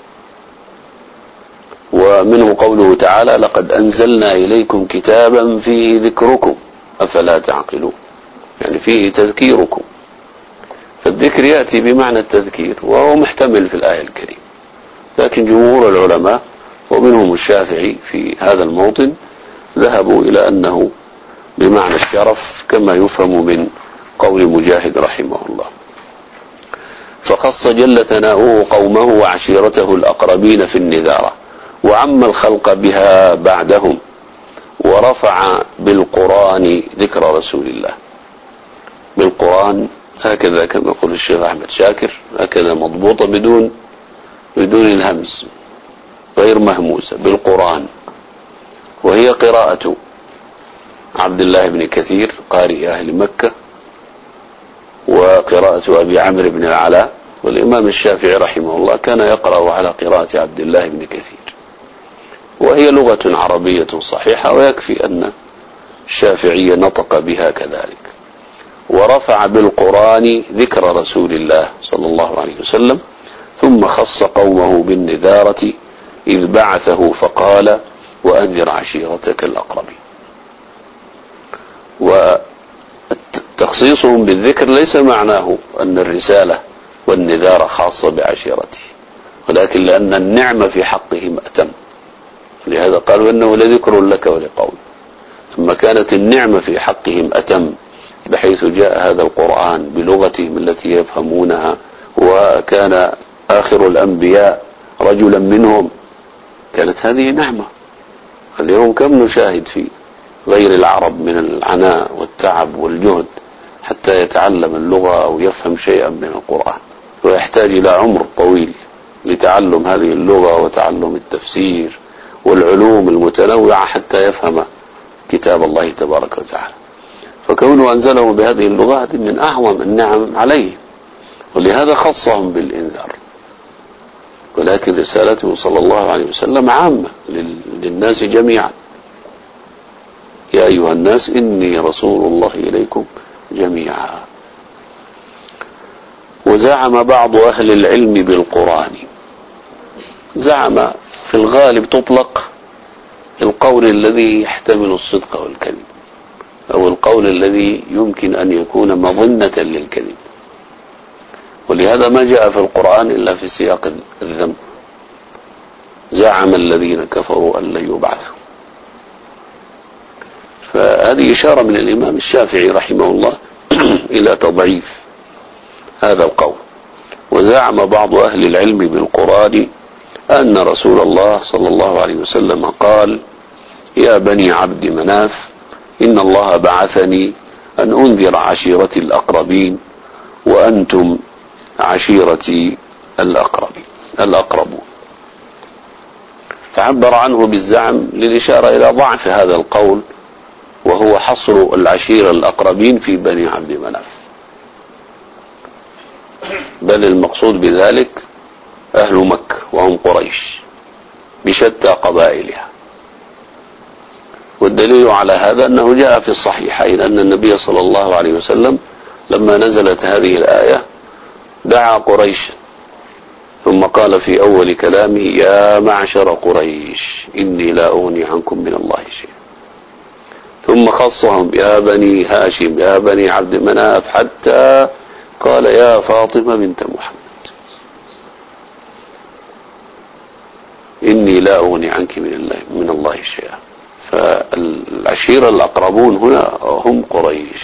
ومنه قوله تعالى لقد أنزلنا إليكم كتابا فيه ذكركم أفلا تعقلون، يعني فيه تذكيركم. فالذكر يأتي بمعنى التذكير وهو محتمل في الآية الكريمة، لكن جمهور العلماء ومنهم الشافعي في هذا الموطن ذهبوا إلى أنه بمعنى الشرف كما يفهم من قول مجاهد رحمه الله. فخص جل ثناؤه قومه وعشيرته الأقربين في النذارة، وعم الخلق بها بعدهم، ورفع بالقرآن ذكر رسول الله. بالقرآن هكذا كما يقول الشيخ أحمد شاكر، هكذا مضبوطة بدون بدون الهمز، غير مهموسة، بالقرآن. وهي قراءة عبد الله بن كثير قارئ أهل مكة، وقراءة أبي عمرو بن العلاء. والإمام الشافعي رحمه الله كان يقرأ على قراءة عبد الله بن كثير، وهي لغة عربية صحيحة، ويكفي أن الشافعي نطق بها كذلك. ورفع بالقرآن ذكر رسول الله صلى الله عليه وسلم، ثم خص قومه بالنذارة إذ بعثه فقال وأنذر عشيرتك الأقربين. وتخصيصهم بالذكر ليس معناه أن الرسالة والنذارة خاصة بعشيرته، ولكن لأن النعمة في حقهم أتم، لهذا قالوا إنه لذكر لك ولقوم. ثم كانت النعمة في حقهم أتم بحيث جاء هذا القرآن بلغتهم التي يفهمونها، وكان آخر الأنبياء رجلا منهم، كانت هذه نعمة. اليوم كم نشاهد في غير العرب من العناء والتعب والجهد حتى يتعلم اللغة أو يفهم شيئا من القرآن، ويحتاج إلى عمر طويل لتعلم هذه اللغة وتعلم التفسير والعلوم المتنوعة حتى يفهم كتاب الله تبارك وتعالى. فكونه أنزله بهذه اللغة هذه من أعظم النعم عليه، ولهذا خصهم بالإنذار. ولكن رسالته صلى الله عليه وسلم عامة للناس جميعا: يا أيها الناس إني رسول الله إليكم جميعا. وزعم بعض أهل العلم بالقرآن، زعم في الغالب تطلق القول الذي يحتمل الصدق والكذب، أو القول الذي يمكن أن يكون مظنة للكذب. ولهذا ما جاء في القرآن إلا في سياق الذم. زعم الذين كفروا أن لن يبعثوا. فهذه إشارة من الإمام الشافعي رحمه الله إلى تضعيف هذا القول. وزعم بعض أهل العلم بالقرآن أن رسول الله صلى الله عليه وسلم قال: يا بني عبد مناف إن الله بعثني أن أنذر عشيرتي الأقربين وأنتم عشيرتي الأقربين الأقربون. فعبر عنه بالزعم للإشارة إلى ضعف هذا القول، وهو حصر العشيرة الأقربين في بني عبد مناف، بل المقصود بذلك أهل مكة وهم قريش بشتى قبائلها. والدليل على هذا أنه جاء في الصحيحين أن النبي صلى الله عليه وسلم لما نزلت هذه الآية دعا قريشا، ثم قال في أول كلامه: يا معشر قريش إني لا أغني عنكم من الله شيئا. ثم خصهم: يا بني هاشم يا بني عبد مناف، حتى قال: يا فاطمة بنت محمد إني لا أغني عنك من الله من الله شيئا. فالعشيرة الأقربون هنا هم قريش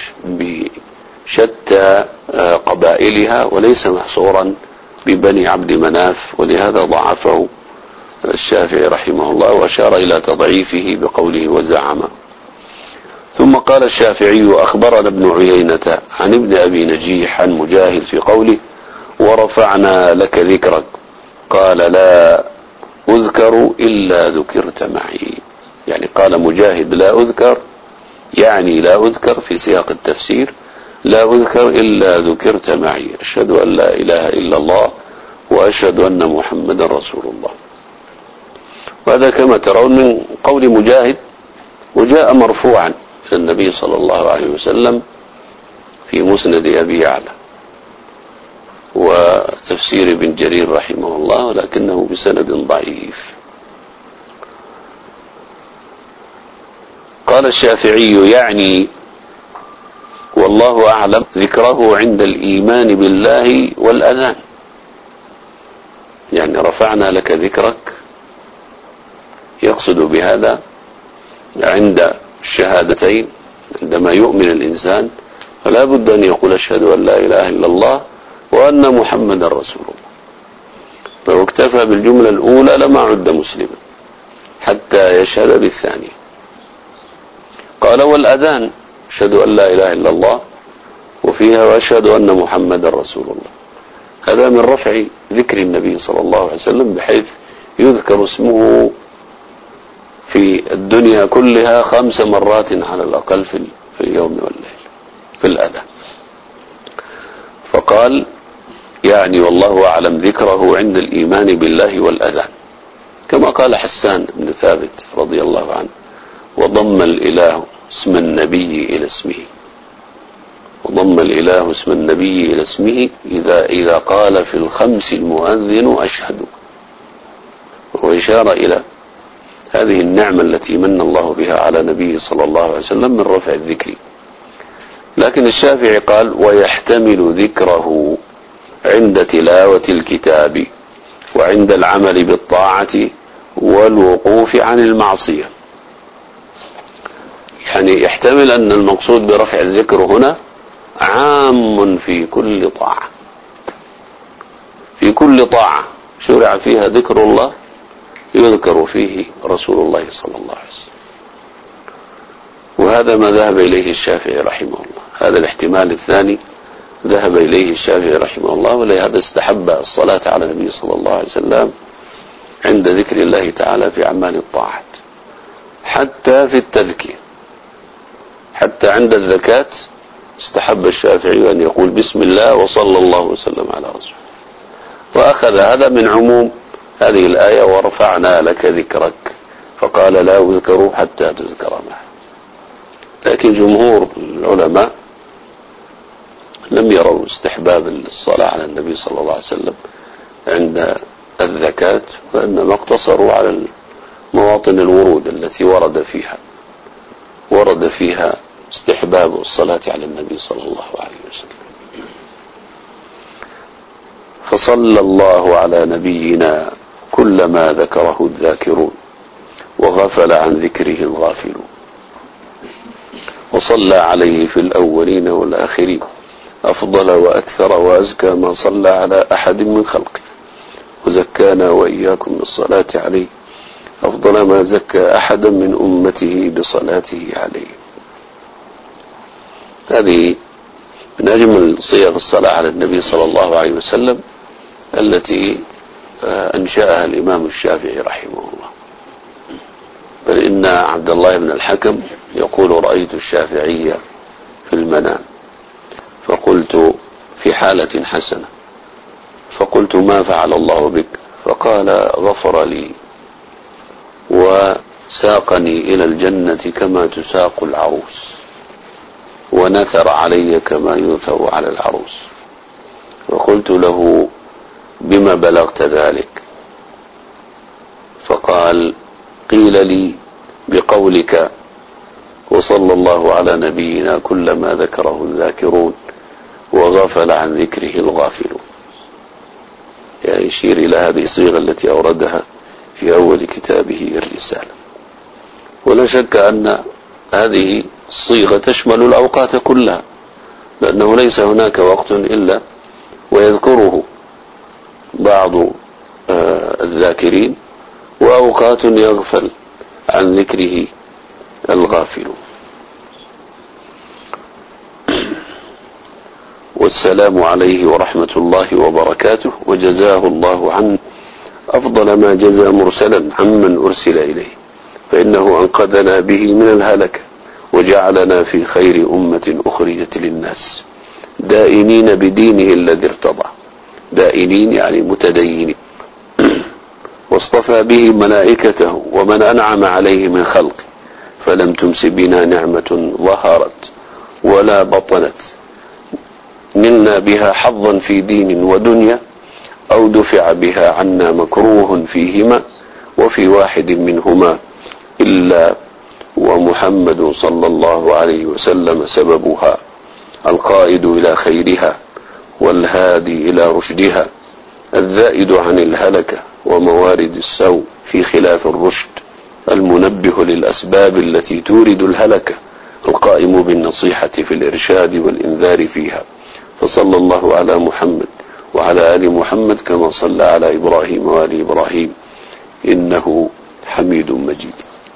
بشتى قبائلها، وليس محصورا ببني عبد مناف. ولهذا ضعفه الشافعي رحمه الله وأشار إلى تضعيفه بقوله وزعم. ثم قال الشافعي: أخبرنا ابن عيينة عن ابن أبي نجيح عن مجاهد في قوله: ورفعنا لك ذكرك، قال: لا أذكر إلا ذكرت معي. يعني قال مجاهد: لا أذكر، يعني لا أذكر في سياق التفسير، لا أذكر إلا ذكرت معي، أشهد أن لا إله إلا الله وأشهد أن محمدا رسول الله. وهذا كما ترون من قول مجاهد، وجاء مرفوعا النبي صلى الله عليه وسلم في مسند أبي يعلى وتفسير ابن جرير رحمه الله، ولكنه بسند ضعيف. قال الشافعي: يعني والله أعلم ذكره عند الإيمان بالله والأذان. يعني رفعنا لك ذكرك يقصد بهذا عند الشهادتين، عندما يؤمن الإنسان فلا بد أن يقول: أشهد أن لا إله إلا الله وأن محمدا رسول الله. لو اكتفى بالجملة الأولى لما عد مسلما حتى يشهد بالثانية. قال: والأذان أشهد أن لا إله إلا الله، وفيها وأشهد أن محمدا رسول الله. هذا من رفع ذكر النبي صلى الله عليه وسلم، بحيث يذكر اسمه في الدنيا كلها خمس مرات على الأقل في اليوم والليل في الأذان. فقال: يعني والله أعلم ذكره عند الإيمان بالله والأذان، كما قال حسان بن ثابت رضي الله عنه: وضم الإله اسم النبي إلى اسمه، وضم الإله اسم النبي إلى اسمه إذا, إذا قال في الخمس المؤذن أشهد. وإشارة إلى هذه النعمة التي من الله بها على نبيه صلى الله عليه وسلم من رفع الذكر. لكن الشافعي قال: ويحتمل ذكره عند تلاوة الكتاب وعند العمل بالطاعة والوقوف عن المعصية. يعني يحتمل أن المقصود برفع الذكر هنا عام في كل طاعة، في كل طاعة شرع فيها ذكر الله يذكر فيه رسول الله صلى الله عليه وسلم. وهذا ما ذهب إليه الشافعي رحمه الله. هذا الاحتمال الثاني ذهب إليه الشافعي رحمه الله، ولهذا استحب الصلاة على النبي صلى الله عليه وسلم عند ذكر الله تعالى في أعمال الطاعات، حتى في التذكير، حتى عند الزكاة استحب الشافعي أن يقول: بسم الله وصلى الله وسلم على رسوله. وأخذ هذا من عموم هذه الآية: ورفعنا لك ذكرك، فقال: لا أذكر حتى تذكر معه. لكن جمهور العلماء لم يروا استحباب الصلاة على النبي صلى الله عليه وسلم عند الزكاة، وإنما اقتصروا على مواطن الورود التي ورد فيها ورد فيها استحباب الصلاة على النبي صلى الله عليه وسلم. فصلى الله على نبينا كلما ذكره الذاكرون وغفل عن ذكره الغافلون، وصلى عليه في الأولين والآخرين أفضل وأكثر وأزكى ما صلى على أحد من خلقه، وزكانا وإياكم بالصلاة عليه أفضل ما زكى أحدا من أمته بصلاته عليه. هذه من أجمل صيغ الصلاة على النبي صلى الله عليه وسلم التي أنشأها الإمام الشافعي رحمه الله. بل إن عبد الله بن الحكم يقول: رأيت الشافعي في المنام فقلت في حالة حسنة، فقلت: ما فعل الله بك؟ فقال: غفر لي وساقني إلى الجنة كما تساق العروس، ونثر علي كما ينثر على العروس. فقلت له: بما بلغت ذلك؟ فقال: قيل لي بقولك وصلى الله على نبينا كلما ذكره الذاكرون وغفل عن ذكره الغافلون. يعني يشير إلى هذه الصيغة التي أوردها في أول كتابه الرسالة. ولا شك أن هذه الصيغة تشمل الأوقات كلها، لأنه ليس هناك وقت إلا ويذكره بعض الذاكرين، وأوقات يغفل عن ذكره الغافلون. والسلام عليه ورحمة الله وبركاته، وجزاه الله عنه أفضل ما جزى مرسلا عمن أرسل إليه، فإنه أنقذنا به من الهلكة وجعلنا في خير أمة أخرجت للناس دائنين بدينه الذي ارتضى. دائنين يعني متدينين. واصطفى به ملائكته ومن أنعم عليه من خلقه، فلم تمس بنا نعمة ظهرت ولا بطنت نلنا بها حظا في دين ودنيا، أو دفع بها عنا مكروه فيهما وفي واحد منهما، إلا ومحمد صلى الله عليه وسلم سببها، القائد إلى خيرها والهادي إلى رشدها، الذائد عن الهلكة وموارد السوء في خلاف الرشد، المنبه للأسباب التي تورد الهلكة، القائم بالنصيحة في الإرشاد والإنذار فيها. فصلى الله على محمد وعلى آل محمد كما صلى على إبراهيم وآل إبراهيم إنه حميد مجيد.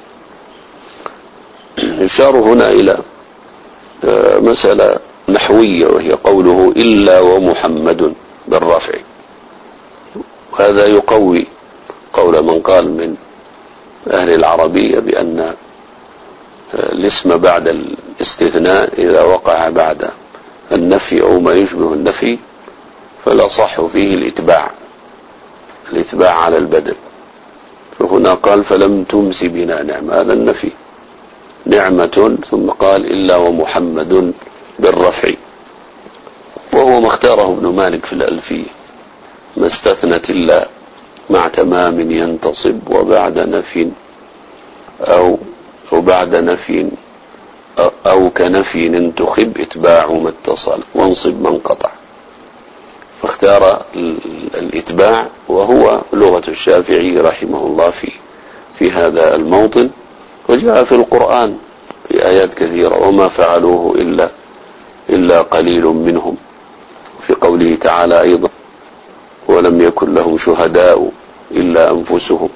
يشار هنا إلى مسألة نحوية، وهي قوله إلا ومحمد بالرفع، وهذا يقوي قول من قال من أهل العربية بأن الاسم بعد الاستثناء إذا وقع بعد النفي أو ما يشبه النفي فالأصح فيه الإتباع الإتباع على البدل. فهنا قال: فلم تمس بنا نعمة، هذا النفي، نعمة، ثم قال: إلا ومحمد بالرفع، وهو ما اختاره ابن مالك في الألفية، ما استثنت إلا مع تمام ينتصب، وبعد نفي أو أو بعد نفي أو كنفي انتخب اتباع ما اتصل وانصب من قطع. فاختار الاتباع، وهو لغة الشافعي رحمه الله في في هذا الموطن، وجاء في القرآن في آيات كثيرة: وما فعلوه إلا إلا قليل منهم. في قوله تعالى أيضا: ولم يكن لهم شهداء إلا أنفسهم.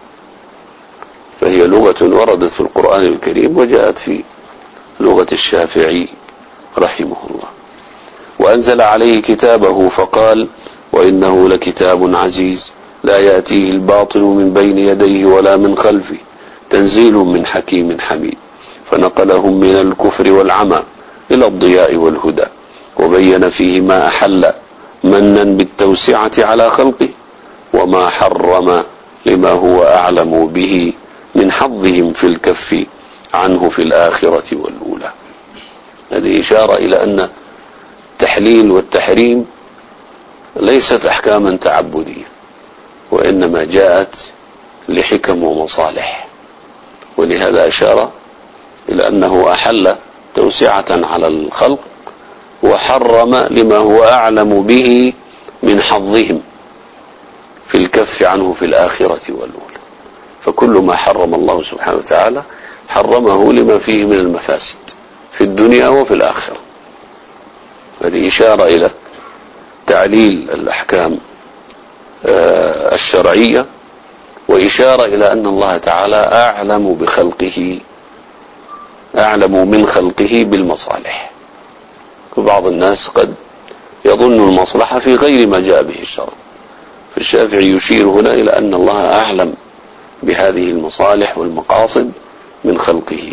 فهي لغة وردت في القرآن الكريم وجاءت في لغة الشافعي رحمه الله. وأنزل عليه كتابه فقال: وإنه لكتاب عزيز لا يأتيه الباطل من بين يديه ولا من خلفه تنزيل من حكيم حميد. فنقلهم من الكفر والعمى إلى الضياء والهدى، وبين فيه ما أحل منا بالتوسعة على خلقه، وما حرم لما هو أعلم به من حظهم في الكف عنه في الآخرة والأولى. هذه إشارة إلى أن التحليل والتحريم ليست أحكاما تعبدية، وإنما جاءت لحكم ومصالح. ولهذا أشار إلى أنه أحل توسعة على الخلق وحرم لما هو أعلم به من حظهم في الكف عنه في الآخرة والأولى. فكل ما حرم الله سبحانه وتعالى حرمه لما فيه من المفاسد في الدنيا وفي الآخرة. هذه إشارة إلى تعليل الأحكام الشرعية، وإشارة إلى أن الله تعالى أعلم بخلقه، أعلم من خلقه بالمصالح. وبعض الناس قد يظن المصلحة في غير ما جاء به الشرع، فالشافعي يشير هنا إلى أن الله أعلم بهذه المصالح والمقاصد من خلقه.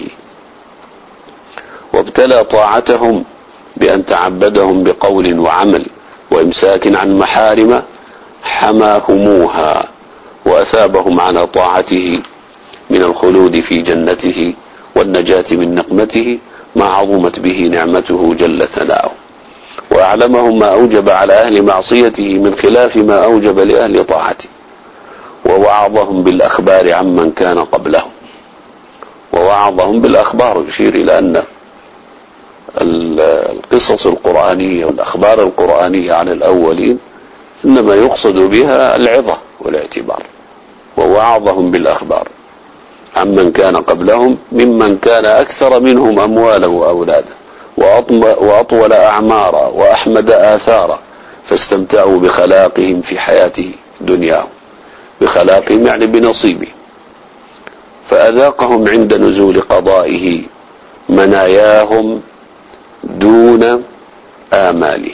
وابتلى طاعتهم بأن تعبدهم بقول وعمل وإمساك عن محارم حمى هموها، وأثابهم على طاعته من الخلود في جنته والنجاة من نقمته ما عظمت به نعمته جل ثناؤه، وأعلمهم ما أوجب على أهل معصيته من خلاف ما أوجب لأهل طاعته، ووعظهم بالأخبار عمن كان قبلهم. ووعظهم بالأخبار يشير إلى أن القصص القرآنية والأخبار القرآنية عن الأولين إنما يقصد بها العظة والاعتبار. ووعظهم بالأخبار عمن كان قبلهم ممن كان أكثر منهم أموالا وأولادا وأطول أعمارا وأحمد آثارا، فاستمتعوا بخلاقهم في حياته دنياهم، بخلاقهم يعني بنصيبهم، فأذاقهم عند نزول قضائه مناياهم دون آماله،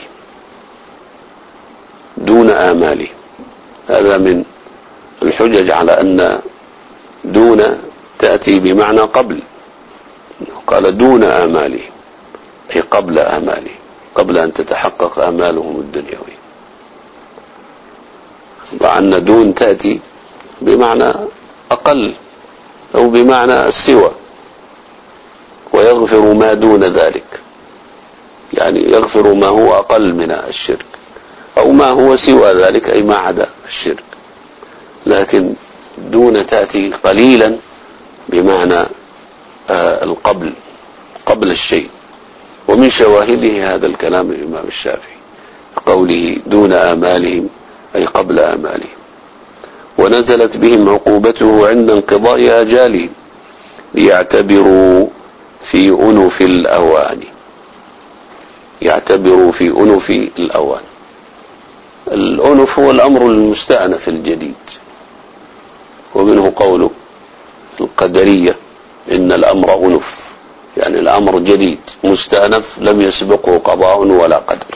دون آماله. هذا من الحجج على أن دون تأتي بمعنى قبل، قال دون آماله أي قبل آماله، قبل أن تتحقق آمالهم الدنيوية. مع أن دون تأتي بمعنى أقل أو بمعنى السوى، ويغفر ما دون ذلك، يعني يغفر ما هو أقل من الشرك أو ما هو سوى ذلك أي ما عدا الشرك. لكن دون تأتي قليلا بمعنى آه القبل، قبل الشيء. ومن شواهده هذا الكلام الإمام الشافعي قوله دون آمالهم أي قبل آمالهم. ونزلت بهم عقوبته عند انقضاء آجالهم ليعتبروا في أنف الأوان، يعتبروا في أنف الأوان. الأنف هو الأمر المستأنف الجديد، ومنه قوله القدرية إن الأمر أنف، يعني الأمر جديد مستأنف لم يسبقه قضاء ولا قدر.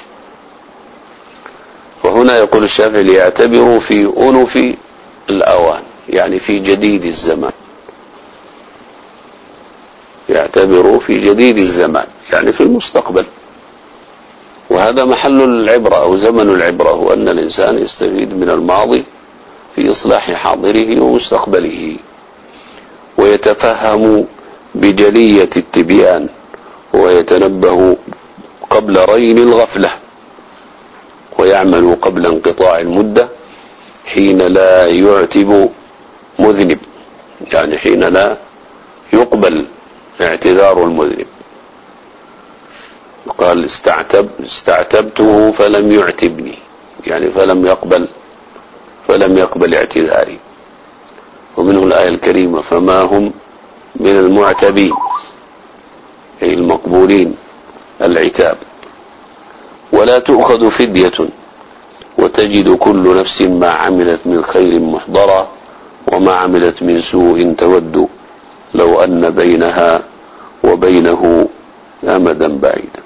وهنا يقول الشافعي ليعتبروا في أنف الأوان، يعني في جديد الزمان، يعتبروا في جديد الزمان يعني في المستقبل. وهذا محل العبرة أو زمن العبرة، هو أن الإنسان يستفيد من الماضي في إصلاح حاضره ومستقبله، ويتفهم بجلية التبيان، ويتنبه قبل رين الغفلة، ويعمل قبل انقطاع المدة حين لا يعتب مذنب، يعني حين لا يقبل اعتذار المذنب. قال استعتب استعتبته فلم يعتبني، يعني فلم يقبل فلم يقبل اعتذاري. ومنه الآية الكريمة فما هم من المعتبين أي المقبولين العتاب. ولا تؤخذ فدية وتجد كل نفس ما عملت من خير محضرا وما عملت من سوء تود لو أن بينها وبينه أمدا بعيدا.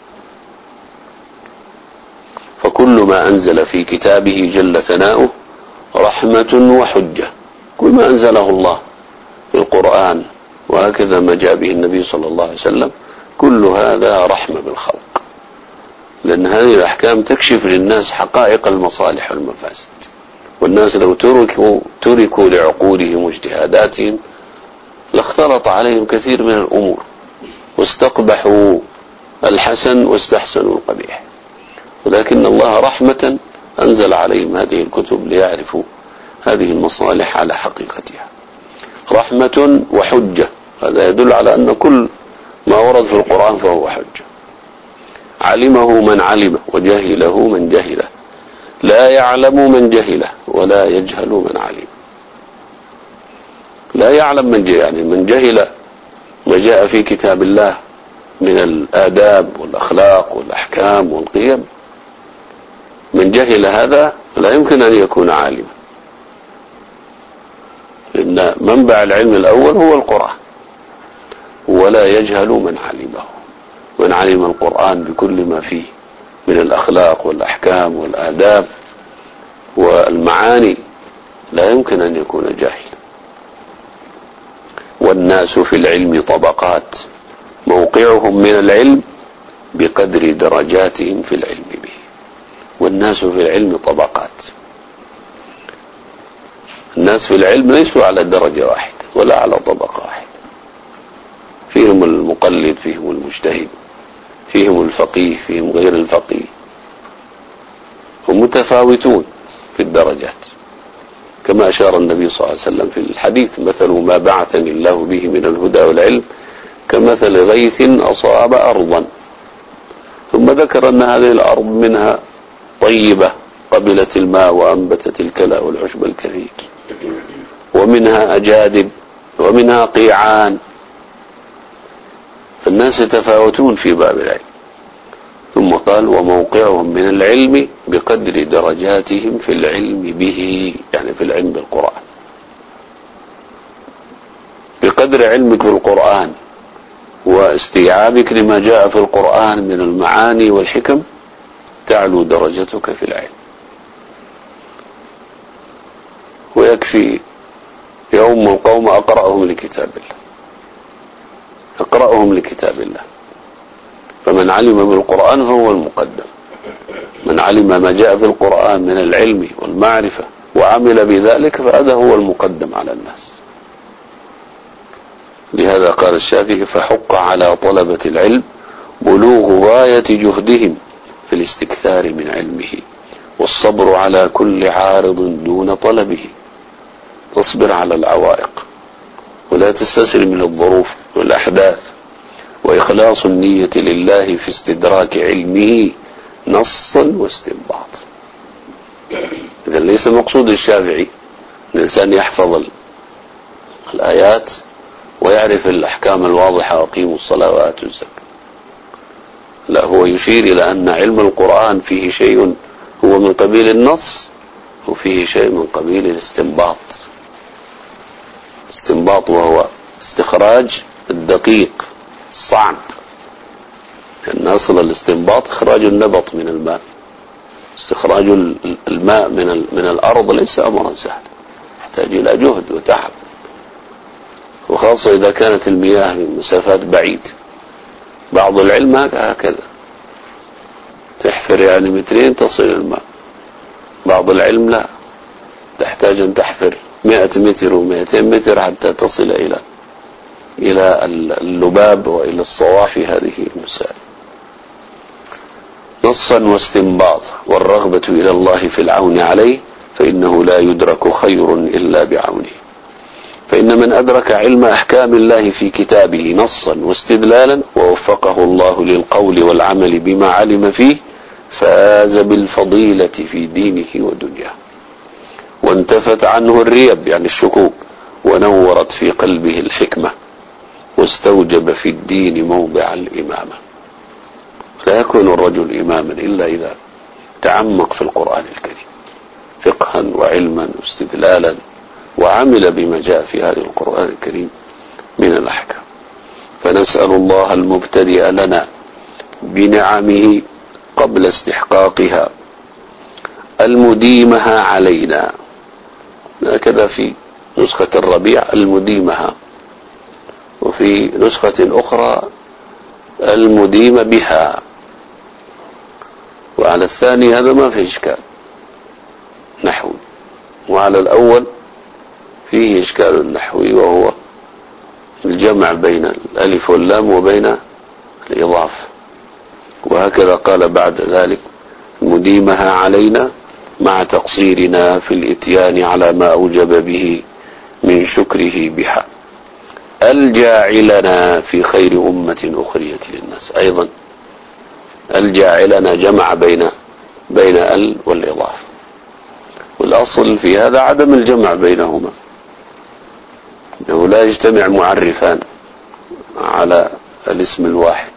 فكل ما أنزل في كتابه جل ثناؤه رحمة وحجة، كل ما أنزله الله في القرآن وهكذا ما جاء به النبي صلى الله عليه وسلم كل هذا رحمة بالخلق، لأن هذه الأحكام تكشف للناس حقائق المصالح والمفاسد. والناس لو تركوا, تركوا لعقولهم واجتهاداتهم لاختلط عليهم كثير من الأمور، واستقبحوا الحسن واستحسنوا القبيح. ولكن الله رحمة أنزل عليهم هذه الكتب ليعرفوا هذه المصالح على حقيقتها. رحمة وحجة. هذا يدل على أن كل ما ورد في القرآن فهو حجة. علمه من علم وجهله من جهله، لا يعلم من جهله ولا يجهل من علم. لا يعلم من جهل، يعني من جهل ما جاء في كتاب الله من الآداب والأخلاق والأحكام والقيم، من جهل هذا لا يمكن أن يكون عالما، لأن منبع العلم الأول هو القرآن. ولا يجهل من علمه، من علم القرآن بكل ما فيه من الأخلاق والأحكام والآداب والمعاني لا يمكن أن يكون جاهلا. والناس في العلم طبقات، موقعهم من العلم بقدر درجاتهم في العلم به. والناس في العلم طبقات، الناس في العلم ليسوا على درجة واحدة ولا على طبقة واحدة، فيهم المقلد، فيهم المجتهد، فيهم الفقيه، فيهم غير الفقيه، هم متفاوتون في الدرجات، كما أشار النبي صلى الله عليه وسلم في الحديث: مثل ما بعثني الله به من الهدى والعلم كمثل غيث أصاب أرضا. ثم ذكر أن هذه الأرض منها طيبة قبلت الماء وأنبتت الكلى والعشب الكثير، ومنها أجادب ومنها قيعان، فالناس يتفاوتون في باب العلم. ثم قال: وموقعهم من العلم بقدر درجاتهم في العلم به، يعني في العلم بالقرآن. بقدر علمك بالقرآن واستيعابك لما جاء في القرآن من المعاني والحكم تعلو درجتك في العلم. ويكفي يوم القوم أقرأهم لكتاب الله، أقرأهم لكتاب الله. فمن علم بالقرآن فهو المقدم، من علم ما جاء في القرآن من العلم والمعرفة وعمل بذلك فهذا هو المقدم على الناس. لهذا قال الشافعي: فحق على طلبة العلم بلوغ غاية جهدهم في الاستكثار من علمه، والصبر على كل عارض دون طلبه. تصبر على العوائق ولا تستسلم من الظروف والأحداث، وإخلاص النية لله في استدراك علمه نصا واستنباط. إذا ليس مقصود الشافعي الإنسان يحفظ الآيات ويعرف الأحكام الواضحة وقيموا الصلاة وآتوا الزكاة، لا، هو يشير إلى أن علم القرآن فيه شيء هو من قبيل النص وفيه شيء من قبيل الاستنباط. استنباط وهو استخراج الدقيق الصعب، لأن أصل الاستنباط إخراج النبط من الماء. استخراج الماء من من الأرض ليس أمرا سهلا، يحتاج إلى جهد وتعب، وخاصة إذا كانت المياه من مسافات بعيد. بعض العلم هكذا تحفر يعني مترين تصل الماء، بعض العلم لا، تحتاج أن تحفر مئة متر ومئتين متر حتى تصل إلى إلى اللباب وإلى الصوافي هذه المسائل. نصا واستنباط، والرغبة إلى الله في العون عليه، فإنه لا يدرك خير إلا بعونه. فإن من أدرك علم أحكام الله في كتابه نصا واستدلالا ووفقه الله للقول والعمل بما علم فيه فاز بالفضيلة في دينه ودنياه، وانتفت عنه الريب يعني الشكوك، ونورت في قلبه الحكمة، واستوجب في الدين موضع الإمامة. لا يكون الرجل إماما إلا إذا تعمق في القرآن الكريم فقها وعلما واستدلالا، وعمل بما جاء في هذا القرآن الكريم من الأحكام. فنسأل الله المبتدئ لنا بنعمه قبل استحقاقها المديمها علينا، هكذا في نسخة الربيع المديمها، وفي نسخة أخرى المديم بها، وعلى الثاني هذا ما فيه إشكال نحوي، وعلى الأول فيه إشكال نحوي وهو الجمع بين الألف واللام وبين الإضافة. وهكذا قال بعد ذلك: مديمها علينا مع تقصيرنا في الإتيان على ما أوجب به من شكره بها. الجاعلنا في خير أمة أخريت للناس، أيضا الجاعلنا جمع بين بين ال والإضافة، والأصل في هذا عدم الجمع بينهما، أنه لا يجتمع معرفان على الاسم الواحد.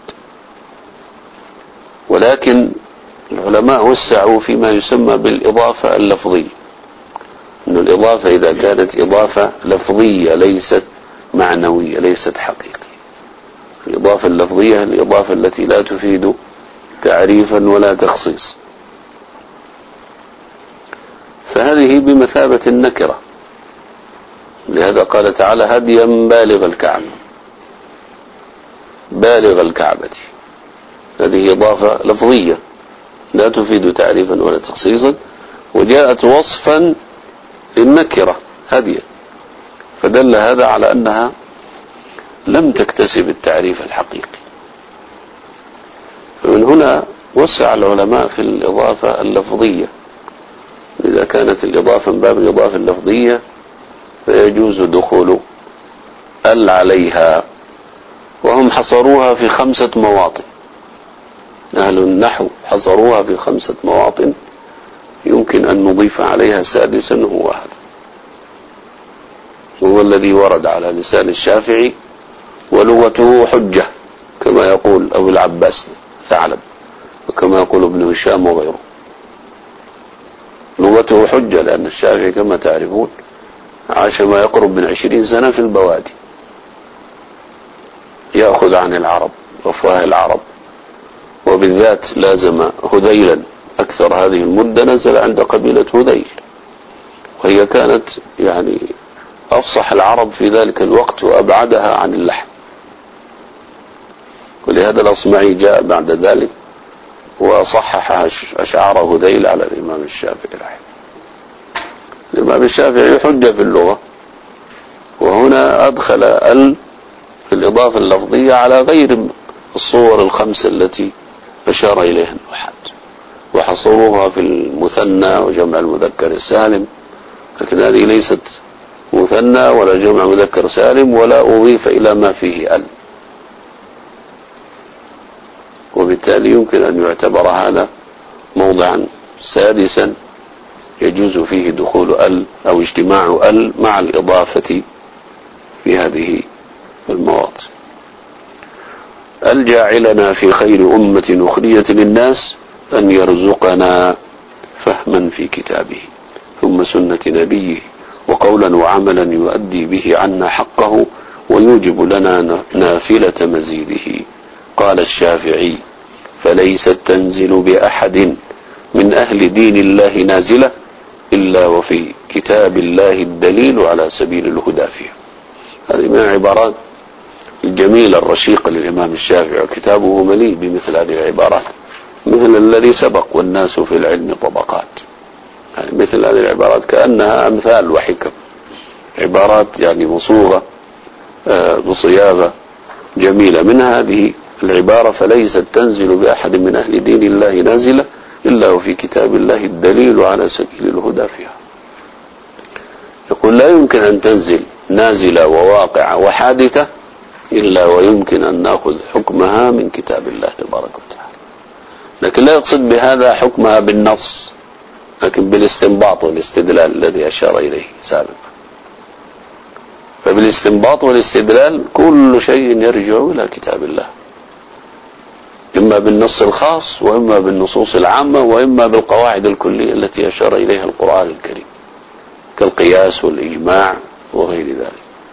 ولكن العلماء وسعوا فيما يسمى بالإضافة اللفظية، أن الإضافة إذا كانت إضافة لفظية ليست معنوية ليست حقيقية. الإضافة اللفظية الإضافة التي لا تفيد تعريفا ولا تخصيص، فهذه بمثابة النكرة. لهذا قال تعالى هديا بالغ الكعبة، بالغ الكعبة، هذه إضافة لفظية لا تفيد تعريفا ولا تخصيصا، وجاءت وصفا للنكرة هديا، فدل هذا على أنها لم تكتسب التعريف الحقيقي. فمن هنا وسع العلماء في الإضافة اللفظية، إذا كانت الإضافة من باب الإضافة اللفظية فيجوز دخول ال عليها، وهم حصروها في خمسة مواطن. أهل النحو حصروها في خمسة مواطن، يمكن أن نضيف عليها سادسا هو هذا، هو الذي ورد على لسان الشافعي ولغته حجة كما يقول أبو العباس ثعلب، وكما يقول ابن هشام وغيره. لغته حجة لأن الشافعي كما تعرفون عاش ما يقرب من عشرين سنة في البوادي، يأخذ عن العرب وأفواه العرب، وبالذات لازم هذيلا أكثر هذه المدة، نزل عند قبيلة هذيل، وهي كانت يعني أفصح العرب في ذلك الوقت وأبعدها عن اللحن. ولهذا الأصمعي جاء بعد ذلك وصحح أشعار هذيل على الإمام الشافعي رحمه. الإمام الشافعي حجة في اللغة، وهنا أدخل ال في الإضافة اللفظية على غير الصور الخمسة التي أشار إليها النحاة، وحصروها في المثنى وجمع المذكر السالم، لكن هذه ليست مثنى ولا جمع مذكر سالم ولا أضيف إلى ما فيه ال، وبالتالي يمكن أن يعتبر هذا موضعا سادسا يجوز فيه دخول ال أو اجتماع ال مع الإضافة في هذه المواطن. الجاعلنا في خير أمة أخريت للناس أن يرزقنا فهما في كتابه ثم سنة نبيه وقولا وعملا يؤدي به عنا حقه ويوجب لنا نافلة مزيده. قال الشافعي فليس التنزل بأحد من أهل دين الله نازلة إلا وفي كتاب الله الدليل على سبيل الهدى فيه. هذه من العبارات الجميلة الرشيقة للإمام الشافعي، وكتابه مليء بمثل هذه العبارات، مثل الذي سبق والناس في العلم طبقات. يعني مثل هذه العبارات كأنها أمثال وحكم، عبارات يعني مصوغة بصياغة جميلة. من هذه العبارة فليس تنزل بأحد من أهل دين الله نازلة إلا وفي كتاب الله الدليل على سبيل الهدى فيها. يقول لا يمكن أن تنزل نازلة وواقعة وحادثة إلا ويمكن أن نأخذ حكمها من كتاب الله تبارك وتعالى، لكن لا يقصد بهذا حكمها بالنص، لكن بالاستنباط والاستدلال الذي أشار إليه سابقا. فبالاستنباط والاستدلال كل شيء يرجع إلى كتاب الله، إما بالنص الخاص وإما بالنصوص العامة وإما بالقواعد الكلية التي أشار إليها القرآن الكريم كالقياس والإجماع وغير ذلك.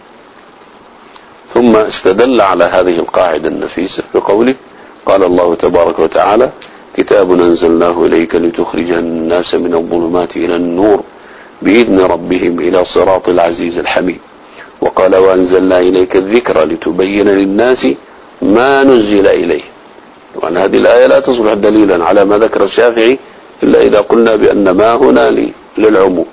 ثم استدل على هذه القاعدة النفيسة بقوله قال الله تبارك وتعالى كتاب أنزلناه إليك لتخرج الناس من الظلمات إلى النور بإذن ربهم إلى صراط العزيز الحميد. وقال وأنزلنا إليك الذكر لتبين للناس ما نزل إليه. وأن هذه الآية لا تصبح دليلا على ما ذكر الشافعي إلا إذا قلنا بأن ما هنا للعموم،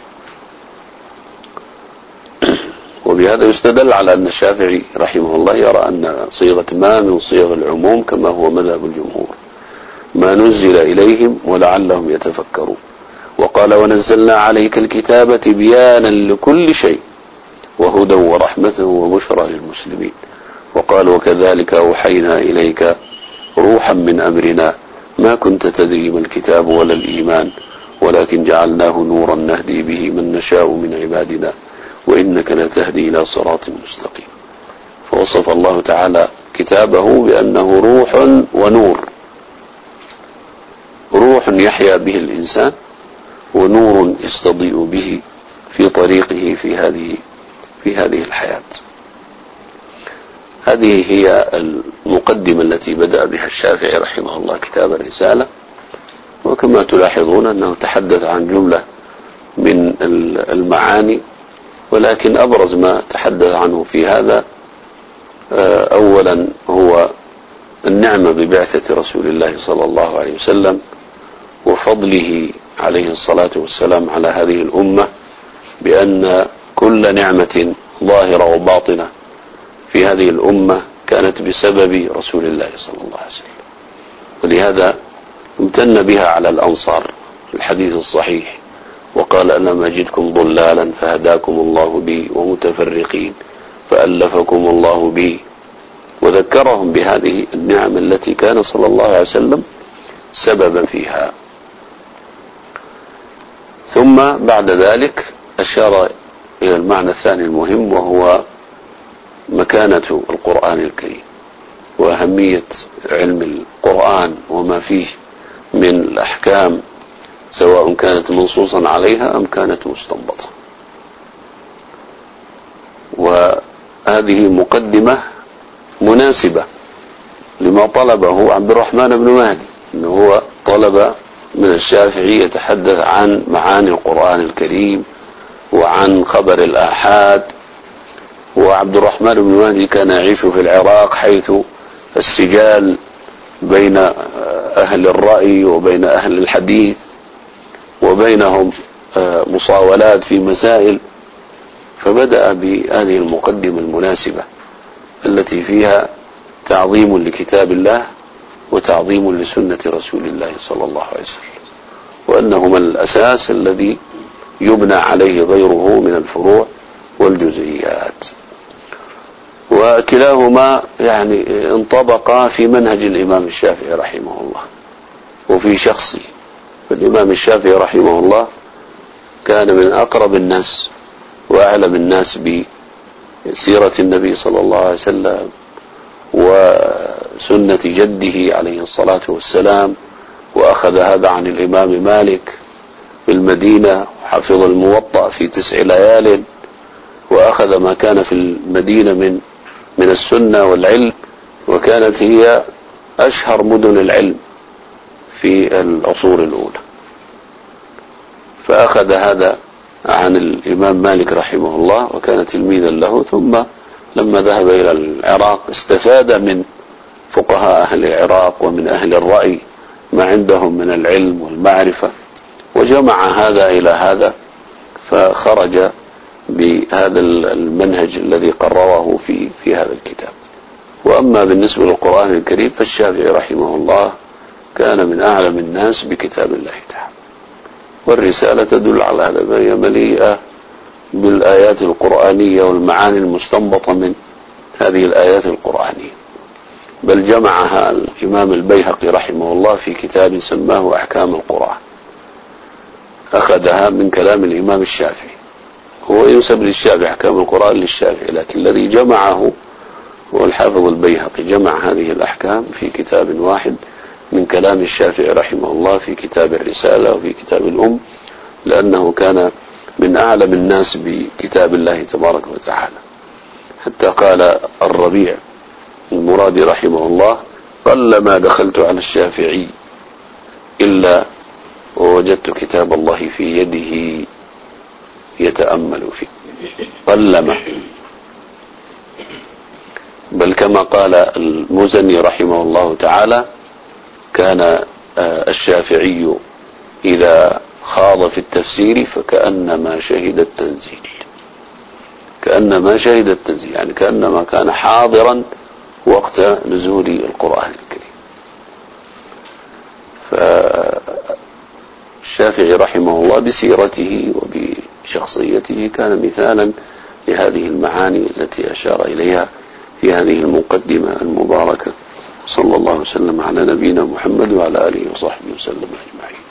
وبهذا يستدل على أن الشافعي رحمه الله يرى أن صيغة ما من صيغ العموم كما هو مذهب الجمهور، ما نزل إليهم ولعلهم يتفكرون. وقال ونزلنا عليك الكتاب تبيانا لكل شيء وهدى ورحمة وبشرى للمسلمين. وقال وكذلك أوحينا إليك روحا من أمرنا ما كنت تدري ما الكتاب ولا الإيمان ولكن جعلناه نورا نهدي به من نشاء من عبادنا وإنك لتهدي إلى صراط مستقيم. فوصف الله تعالى كتابه بأنه روح ونور، روح يحيا به الإنسان ونور يستضيء به في طريقه في هذه في هذه الحياة. هذه هي المقدمة التي بدأ بها الشافعي رحمه الله كتاب الرسالة. وكما تلاحظون أنه تحدث عن جملة من المعاني، ولكن أبرز ما تحدث عنه في هذا أولا هو النعمة ببعثة رسول الله صلى الله عليه وسلم وفضله عليه الصلاة والسلام على هذه الأمة، بأن كل نعمة ظاهرة وباطنة في هذه الأمة كانت بسبب رسول الله صلى الله عليه وسلم، ولهذا امتن بها على الأنصار في الحديث الصحيح وقال ألم أجدكم ضلالا فهداكم الله بي ومتفرقين فألفكم الله بي، وذكرهم بهذه النعم التي كان صلى الله عليه وسلم سببا فيها. ثم بعد ذلك أشار إلى المعنى الثاني المهم، وهو مكانة القرآن الكريم وأهمية علم القرآن وما فيه من الأحكام، سواء كانت منصوصا عليها أم كانت مستنبطة. وهذه مقدمة مناسبة لما طلبه عبد الرحمن بن مهدي، أنه هو طلب من الشافعي يتحدث عن معاني القرآن الكريم وعن خبر الآحاد. وعبد الرحمن بن مهدي كان يعيش في العراق، حيث السجال بين أهل الرأي وبين أهل الحديث وبينهم مصاولات في مسائل، فبدأ بهذه المقدمة المناسبة التي فيها تعظيم لكتاب الله وتعظيم لسنة رسول الله صلى الله عليه وسلم، وأنهما الأساس الذي يبنى عليه غيره من الفروع والجزئيات. وكلاهما يعني انطبقا في منهج الإمام الشافعي رحمه الله وفي شخصه. فالإمام الشافعي رحمه الله كان من أقرب الناس وأعلم الناس بسيرة النبي صلى الله عليه وسلم وسنة جده عليه الصلاة والسلام، وأخذ هذا عن الإمام مالك في المدينة، وحفظ الموطأ في تسع ليال، وأخذ ما كان في المدينة من من السنة والعلم، وكانت هي أشهر مدن العلم في العصور الأولى. فأخذ هذا عن الإمام مالك رحمه الله وكان تلميذا له، ثم لما ذهب إلى العراق استفاد من فقهاء أهل العراق ومن أهل الرأي ما عندهم من العلم والمعرفة، وجمع هذا إلى هذا، فخرج بهذا المنهج الذي قرره في في هذا الكتاب. وأما بالنسبة للقرآن الكريم فالشافعي رحمه الله كان من أعلم الناس بكتاب الله تعالى، والرسالة تدل على هذا، فهي مليئة بالآيات القرآنية والمعاني المستنبطة من هذه الآيات القرآنية. بل جمعها الإمام البيهقي رحمه الله في كتاب سماه أحكام القرآن، أخذها من كلام الإمام الشافعي. هو ينسب للشافعي أحكام القرآن للشافعي، لكن الذي جمعه هو الحافظ البيهقي، جمع هذه الأحكام في كتاب واحد من كلام الشافعي رحمه الله في كتاب الرسالة وفي كتاب الأم، لأنه كان من أعلم الناس بكتاب الله تبارك وتعالى. حتى قال الربيع المرادي رحمه الله: قلما دخلت على الشافعي إلا ووجدت كتاب الله في يده يتأمل فيه. قلما، بل كما قال المزني رحمه الله تعالى: كان الشافعي إذا خاض في التفسير فكأنما شهد التنزيل، كأنما شهد التنزيل، يعني كأنما كان حاضرا وقت نزول القرآن الكريم. فالشافعي رحمه الله بسيرته وبشخصيته كان مثالا لهذه المعاني التي أشار إليها في هذه المقدمة المباركة. صلى الله وسلم على نبينا محمد وعلى آله وصحبه وسلم أجمعين.